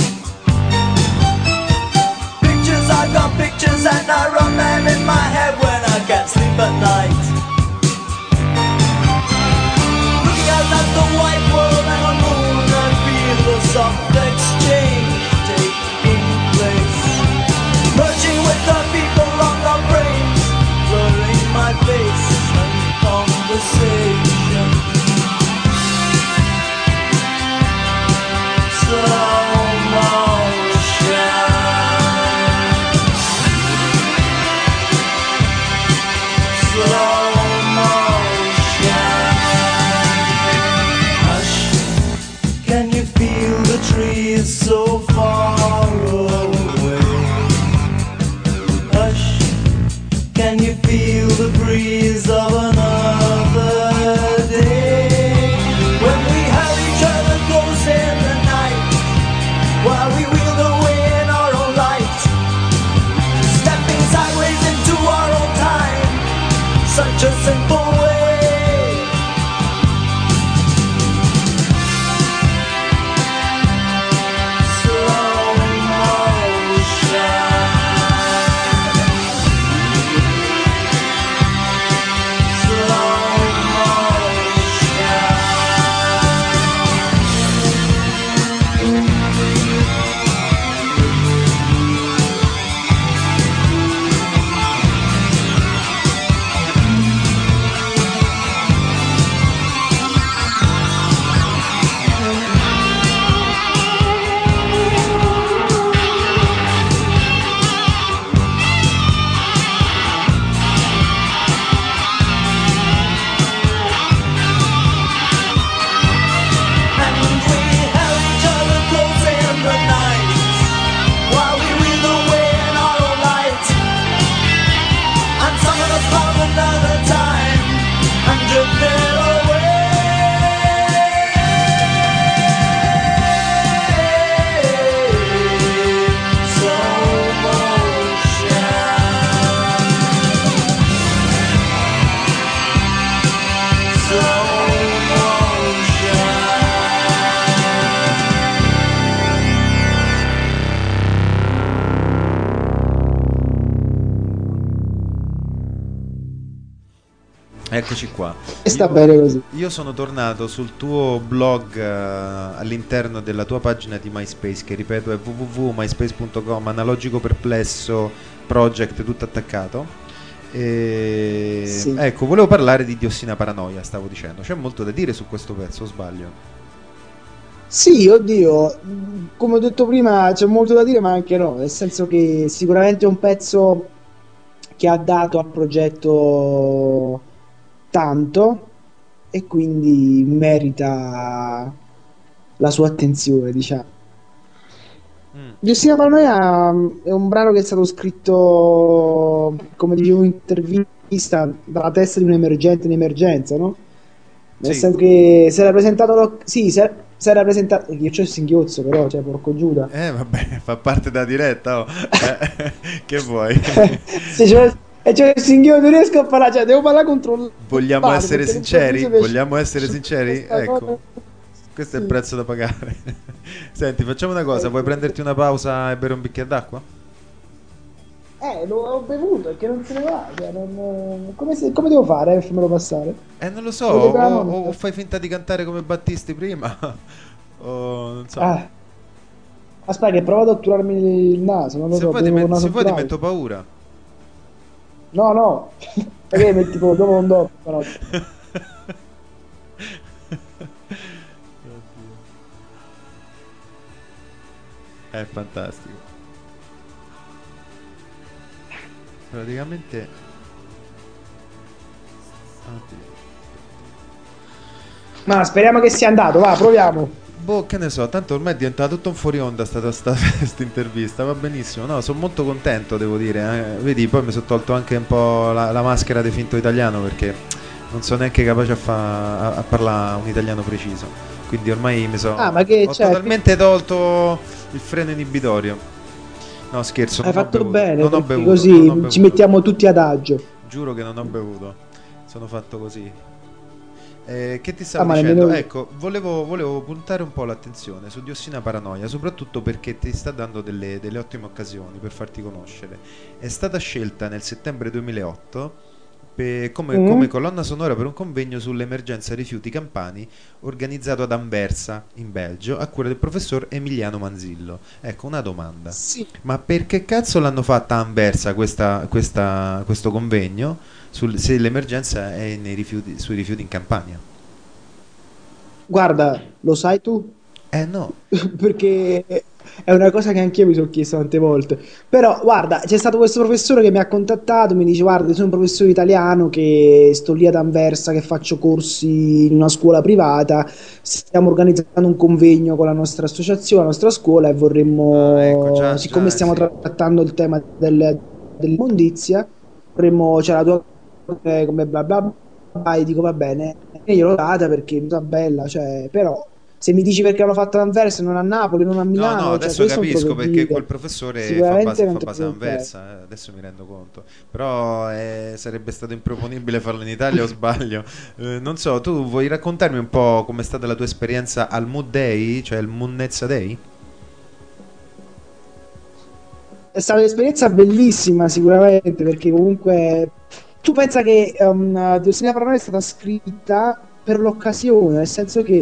Pictures, I've got pictures and I run them in my head when I can't sleep at night. Looking out at the white world and the moon and feel the soft exchange taking place. Merging with the people on the brains, blurring my face and conversation. Slow motion. Slow motion. Hush, can you feel the trees so far away? Hush, can you feel the breeze of another day? When we held each other close in the night, while we wheeled away in our own light, stepping sideways into our own time, such a simple way. Slow motion. Slow
Eccoci qua.
E sta
Io-
bene così.
Io sono tornato sul tuo blog eh, all'interno della tua pagina di MySpace, che ripeto è w w w punto myspace punto com, analogico perplesso project tutto attaccato. E...
Sì.
Ecco, volevo parlare di Diossina Paranoia, stavo dicendo. C'è molto da dire su questo pezzo, o sbaglio?
Sì, oddio, come ho detto prima c'è molto da dire, ma anche no, nel senso che sicuramente è un pezzo che ha dato al progetto tanto e quindi merita la sua attenzione, diciamo.
Mm.
Giustina Paranoia mm, è un brano che è stato scritto, come dicevo in intervista, dalla testa di un emergente in emergenza, no? Nel
Sì.
senso che si era presentato, lo- sì, si era, si era presentato, io c'ho il singhiozzo però, cioè porco Giuda.
Eh, vabbè, fa parte della diretta, oh. Eh, che vuoi?
Se c'è, e c'è il singhiozzo, non riesco a parlare, cioè devo parlare contro il
Vogliamo
bar
essere
perché all'improvviso
sinceri?
mi esce
Vogliamo essere sinceri?
questa
Ecco,
cosa.
questo è il
Sì.
prezzo da pagare. Senti, facciamo una cosa,
Eh,
vuoi prenderti una pausa e bere un bicchiere d'acqua?
eh, lo ho bevuto, è che non se ne va, cioè, non- come, se- come devo fare a farmelo passare?
Eh, non lo so,
Lo vedo per la
o, o
nonna.
fai finta di cantare come Battisti prima, o non so.
Ah, aspetta che provo ad otturarmi il naso, non lo
Se
so,
vuoi ti,
bevo un
met- se
naso
vuoi ti
bravo.
metto paura.
No, no, perché metti tipo dopo un dopo, stanotte.
Oddio. È fantastico. Praticamente... Oddio.
Ma speriamo che sia andato, va, proviamo.
Boh, che ne so, tanto ormai è diventato tutto un fuori onda sta, sta, sta intervista, va benissimo. No, sono molto contento, devo dire. eh. Vedi, poi mi sono tolto anche un po' la, la maschera di finto italiano perché non sono neanche capace a, fa- a, a parlare un italiano preciso. Quindi ormai mi
Ah,
sono...
ma che
Ho
c'è?
totalmente tolto il freno inibitorio. No, scherzo,
Hai
non ho
fatto
bevuto.
bene,
Non ho
perché
bevuto, non ho
così ci
bevuto.
mettiamo tutti ad agio.
Giuro che non ho bevuto. Sono fatto così. Eh, che ti
Ah,
stavo
ma
dicendo?
nemmeno io.
Ecco, volevo, volevo puntare un po' l'attenzione su Diossina Paranoia, soprattutto perché ti sta dando delle, delle ottime occasioni per farti conoscere. È stata scelta nel settembre duemilaotto pe- come, come
Mm?
colonna sonora per un convegno sull'emergenza rifiuti campani organizzato ad Anversa, in Belgio, a cura del professor Emiliano Manzillo. Ecco, una domanda.
Sì.
Ma perché cazzo l'hanno fatta a Anversa questa, questa- questo convegno sul- se l'emergenza è nei rifiuti- sui rifiuti in Campania?
Guarda, lo sai tu?
Eh no.
Perché è una cosa che anch'io mi sono chiesto tante volte. Però, guarda, c'è stato questo professore che mi ha contattato, mi dice, guarda, io sono un professore italiano che sto lì ad Anversa, che faccio corsi in una scuola privata, stiamo organizzando un convegno con la nostra associazione, la nostra scuola e
Ah, ecco,
vorremmo,
già,
siccome
già,
stiamo
sì.
trattando il tema del- dell'immondizia, vorremmo, c'è la tua eh, come bla bla bla, e dico va bene, e gliel'ho data perché mi sa bella, cioè, però se mi dici perché l'hanno fatta all'Anversa e non a Napoli, non a
No, no,
Milano, cioè
adesso
questo non te lo so
capisco perché quel
dire.
professore fa
Sicuramente
base,
non
fa
te lo
base a
so dire.
Anversa, eh, adesso mi rendo conto. Però eh, sarebbe stato improponibile farlo in Italia o sbaglio? Eh, non so, tu vuoi raccontarmi un po' com'è stata la tua esperienza al Mood Day, cioè il Munnezza Day?
È stata un'esperienza bellissima sicuramente perché comunque tu pensa che um, Diossina Paranoia è stata scritta per l'occasione, nel senso che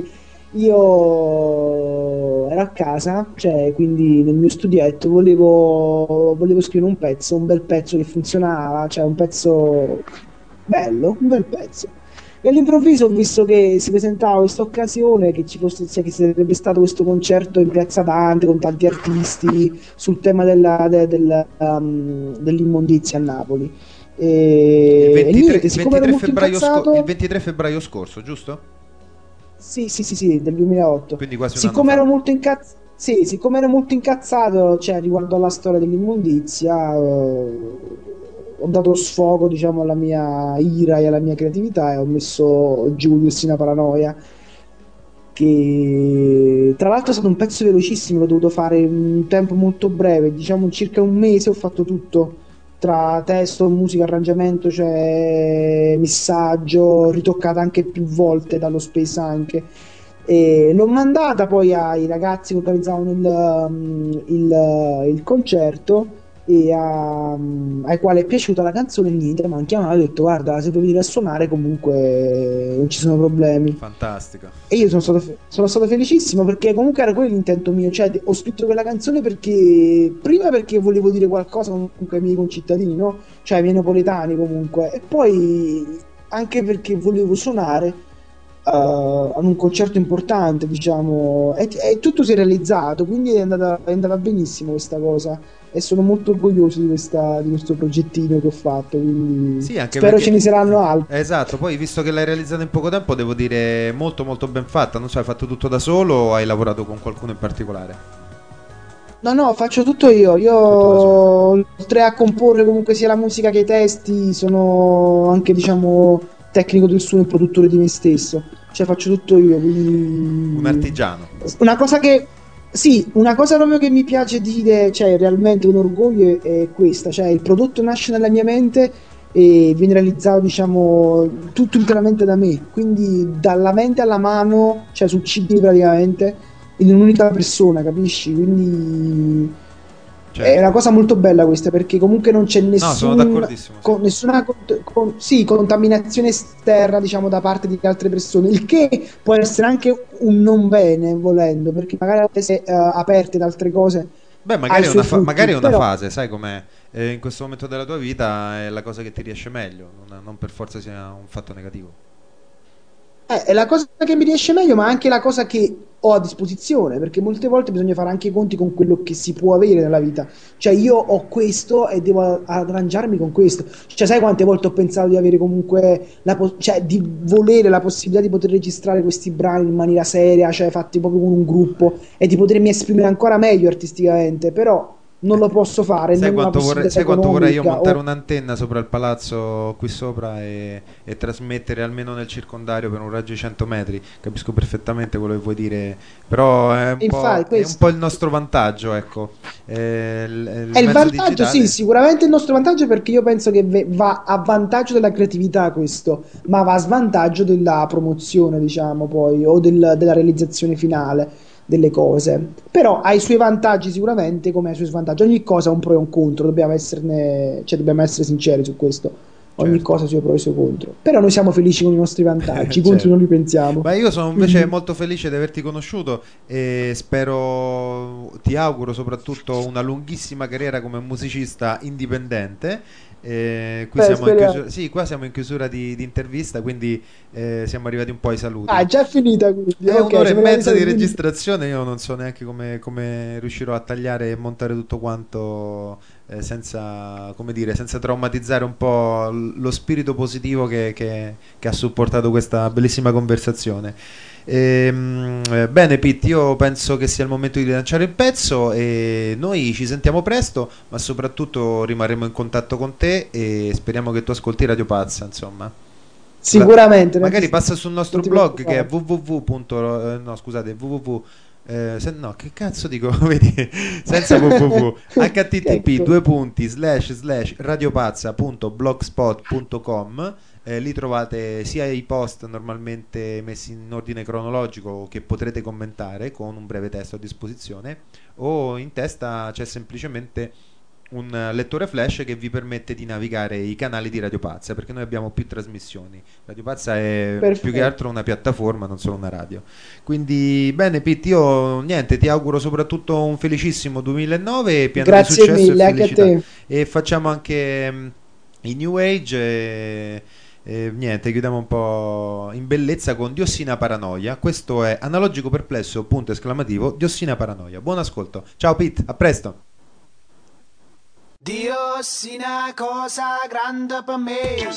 io ero a casa, cioè quindi nel mio studietto volevo, volevo scrivere un pezzo, un bel pezzo che funzionava, cioè un pezzo bello, un bel pezzo. E all'improvviso ho visto che si presentava questa occasione, che ci fosse, cioè, che sarebbe stato questo concerto in Piazza Dante con tanti artisti sul tema della- de- del, um, dell'immondizia a Napoli.
Il
E, e
ventitré,
niente,
il
siccome ero
ventitré
molto
febbraio sco- il
incazzato,
ventitré febbraio scorso, giusto?
sì, sì, sì, sì, del duemilaotto.
Quindi quasi un anno
Siccome
fa.
ero molto incazzato, sì, siccome ero molto incazzato, cioè, riguardo alla storia dell'immondizia, eh, ho dato sfogo, diciamo, alla mia ira e alla mia creatività e ho messo giù Diossina Paranoia, che tra l'altro è stato un pezzo velocissimo, l'ho dovuto fare in un tempo molto breve, diciamo in circa un mese ho fatto tutto, tra testo, musica, arrangiamento, cioè missaggio, ritoccata anche più volte dallo Space anche. E l'ho mandata poi ai ragazzi che organizzavano il, um, il- il concerto e a- um, ai quali è piaciuta la canzone e niente, mi hanno chiamato e hanno detto guarda se vuoi venire a suonare comunque non ci sono problemi.
Fantastico.
E io sono stato, fe- sono stato felicissimo perché comunque era quello l'intento mio, cioè ho scritto quella canzone perché prima perché volevo dire qualcosa comunque ai miei concittadini, no? Cioè ai miei napoletani comunque, e poi anche perché volevo suonare eh, ad un concerto importante, diciamo, e, e tutto si è realizzato, quindi è andata, è andata benissimo questa cosa e sono molto orgoglioso di, questa, di questo progettino che ho fatto, quindi
Sì, anche
spero ce ne
perché...
saranno altri.
Esatto, poi visto che l'hai realizzata in poco tempo, devo dire molto molto ben fatta. Non so, hai fatto tutto da solo o hai lavorato con qualcuno in particolare?
No, no, faccio tutto io. Io,
Tutto da solo.
oltre a comporre comunque sia la musica che i testi, sono anche, diciamo, tecnico del suono e produttore di me stesso. cioè faccio tutto io,
Un
quindi
artigiano.
una cosa che sì, una cosa proprio che mi piace dire, cioè realmente un orgoglio è, è questa, cioè il prodotto nasce nella mia mente e viene realizzato, diciamo, tutto interamente da me, quindi dalla mente alla mano, cioè su C D praticamente, in un'unica persona, capisci? Quindi è una
Certo.
cosa molto bella questa, perché comunque non c'è
No, sono
nessun,
d'accordissimo, sì.
co- nessuna cont- con- sì, contaminazione esterna, diciamo, da parte di altre persone, il che può essere anche un non bene, volendo, perché magari se eh, aperte ad altre cose
Beh,
ha i
magari è
suoi
una, fa-
frutti,
magari è una
però
fase, sai com'è? Eh, in questo momento della tua vita è la cosa che ti riesce meglio, non, non per forza sia un fatto negativo.
Eh, è la cosa che mi riesce meglio, ma anche la cosa che ho a disposizione, perché molte volte bisogna fare anche i conti con quello che si può avere nella vita. Cioè, io ho questo e devo a- arrangiarmi con questo. Cioè, sai quante volte ho pensato di avere comunque la po- cioè, di volere la possibilità di poter registrare questi brani in maniera seria, cioè fatti proprio con un gruppo e di potermi esprimere ancora meglio artisticamente, però non
Eh,
lo posso fare,
sai
non ho la
quanto vorrei,
possibilità
sai quanto vorrei io
economica
montare
o
un'antenna sopra il palazzo qui sopra e, e trasmettere almeno nel circondario per un raggio di cento metri? Capisco perfettamente quello che vuoi dire, però è un
e infatti
po', è un po'
questo.
il nostro vantaggio, ecco. Eh, il, il
È il
mezzo
vantaggio, sì,
digitale.
sicuramente il nostro vantaggio perché io penso che ve- va a vantaggio della creatività questo, ma va a svantaggio della promozione, diciamo, poi, o del- della realizzazione finale delle cose. Però ha i suoi vantaggi sicuramente, come ha i suoi svantaggi. Ogni cosa ha un pro e un contro, dobbiamo esserne, cioè dobbiamo essere sinceri su questo. Ogni
Certo.
cosa ha i suoi pro e i suoi contro. Però noi siamo felici con i nostri vantaggi, i contro non
Certo.
li pensiamo.
Ma io sono invece
Quindi,
molto felice di averti conosciuto e spero, ti auguro soprattutto una lunghissima carriera come musicista indipendente. Eh, qui
beh,
siamo in
speriamo.
chiusura, sì, qua siamo in chiusura di, di intervista, quindi eh, siamo arrivati un po' ai
Ah, è
saluti.
già finita quindi.
È
Ok,
un'ora e
siamo arrivati ai
mezza di
saluti, quindi
registrazione, io non so neanche come, come riuscirò a tagliare e montare tutto quanto eh, senza, come dire, senza traumatizzare un po' l- lo spirito positivo che, che- che ha supportato questa bellissima conversazione. Ehm, eh, bene Pitt, io penso che sia il momento di lanciare il pezzo e noi ci sentiamo presto, ma soprattutto rimarremo in contatto con te e speriamo che tu ascolti Radio Pazza, insomma. La-
sicuramente, non
magari
ti,
passa sul
non
nostro
ti
blog che è
preoccupare.
www. punto, eh, no, scusate, www. eh, se- no, che cazzo dico? Vedi, senza www. http
Ecco.
due punti slash slash radiopazza punto blogspot punto com. Eh, lì trovate sia i post normalmente messi in ordine cronologico che potrete commentare con un breve testo a disposizione, o in testa c'è semplicemente un eh, lettore flash che vi permette di navigare i canali di Radio Pazza, perché noi abbiamo più trasmissioni. Radio Pazza è più che
Perfetto.
altro una piattaforma, non solo una radio. Quindi bene Pitti, io niente, ti auguro soprattutto un felicissimo duemilanove pieno di
Grazie
successo e
mille anche a
felicità,
te.
e facciamo anche mm, i New Age e, e niente, chiudiamo un po' in bellezza con Diossina Paranoia. Questo è Analogico Perplesso, punto esclamativo, Diossina Paranoia. Buon ascolto, ciao Pete, a presto.
Dio sì una cosa grande per me.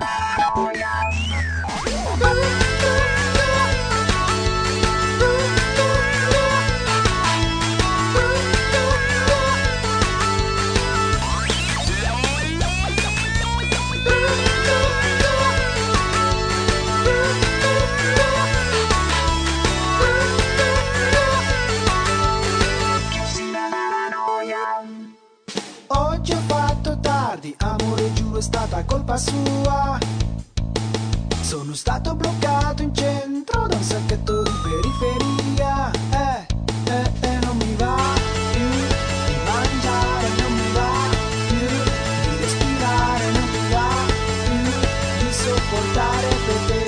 Oggi ho fatto tardi, amore giuro è stata colpa sua. Sono stato bloccato in centro da un sacchetto di periferia. Eh, eh, eh, non mi va più di mangiare, non mi va più di respirare, non mi va più di sopportare per te.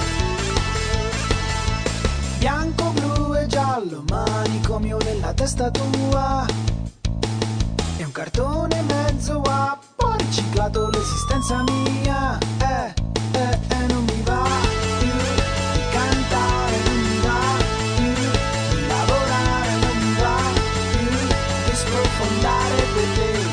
Bianco, blu e giallo, manicomio nella testa tua. È un cartone mezzo a poi riciclato l'esistenza mia. Eh, eh, eh, non mi va più di cantare, non mi va più di lavorare, non mi va più di sprofondare per te.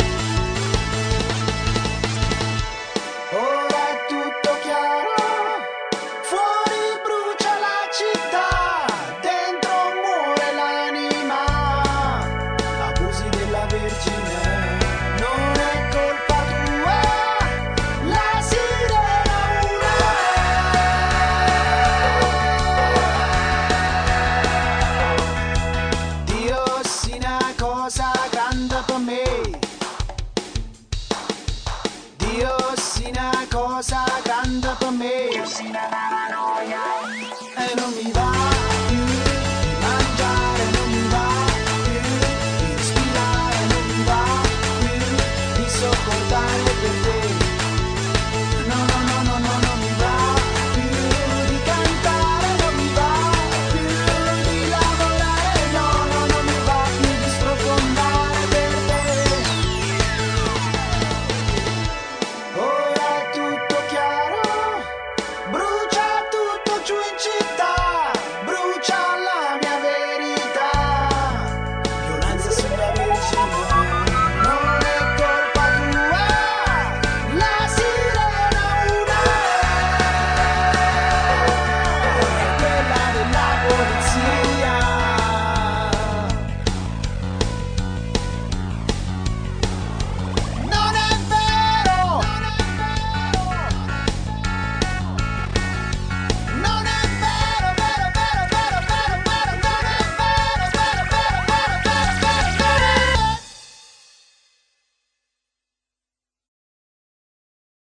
Ora è tutto chiaro, fuori brucia la città, dentro muore l'anima, abusi della Vergine, non è colpa tua, la sirena cosa grande per me e non mi va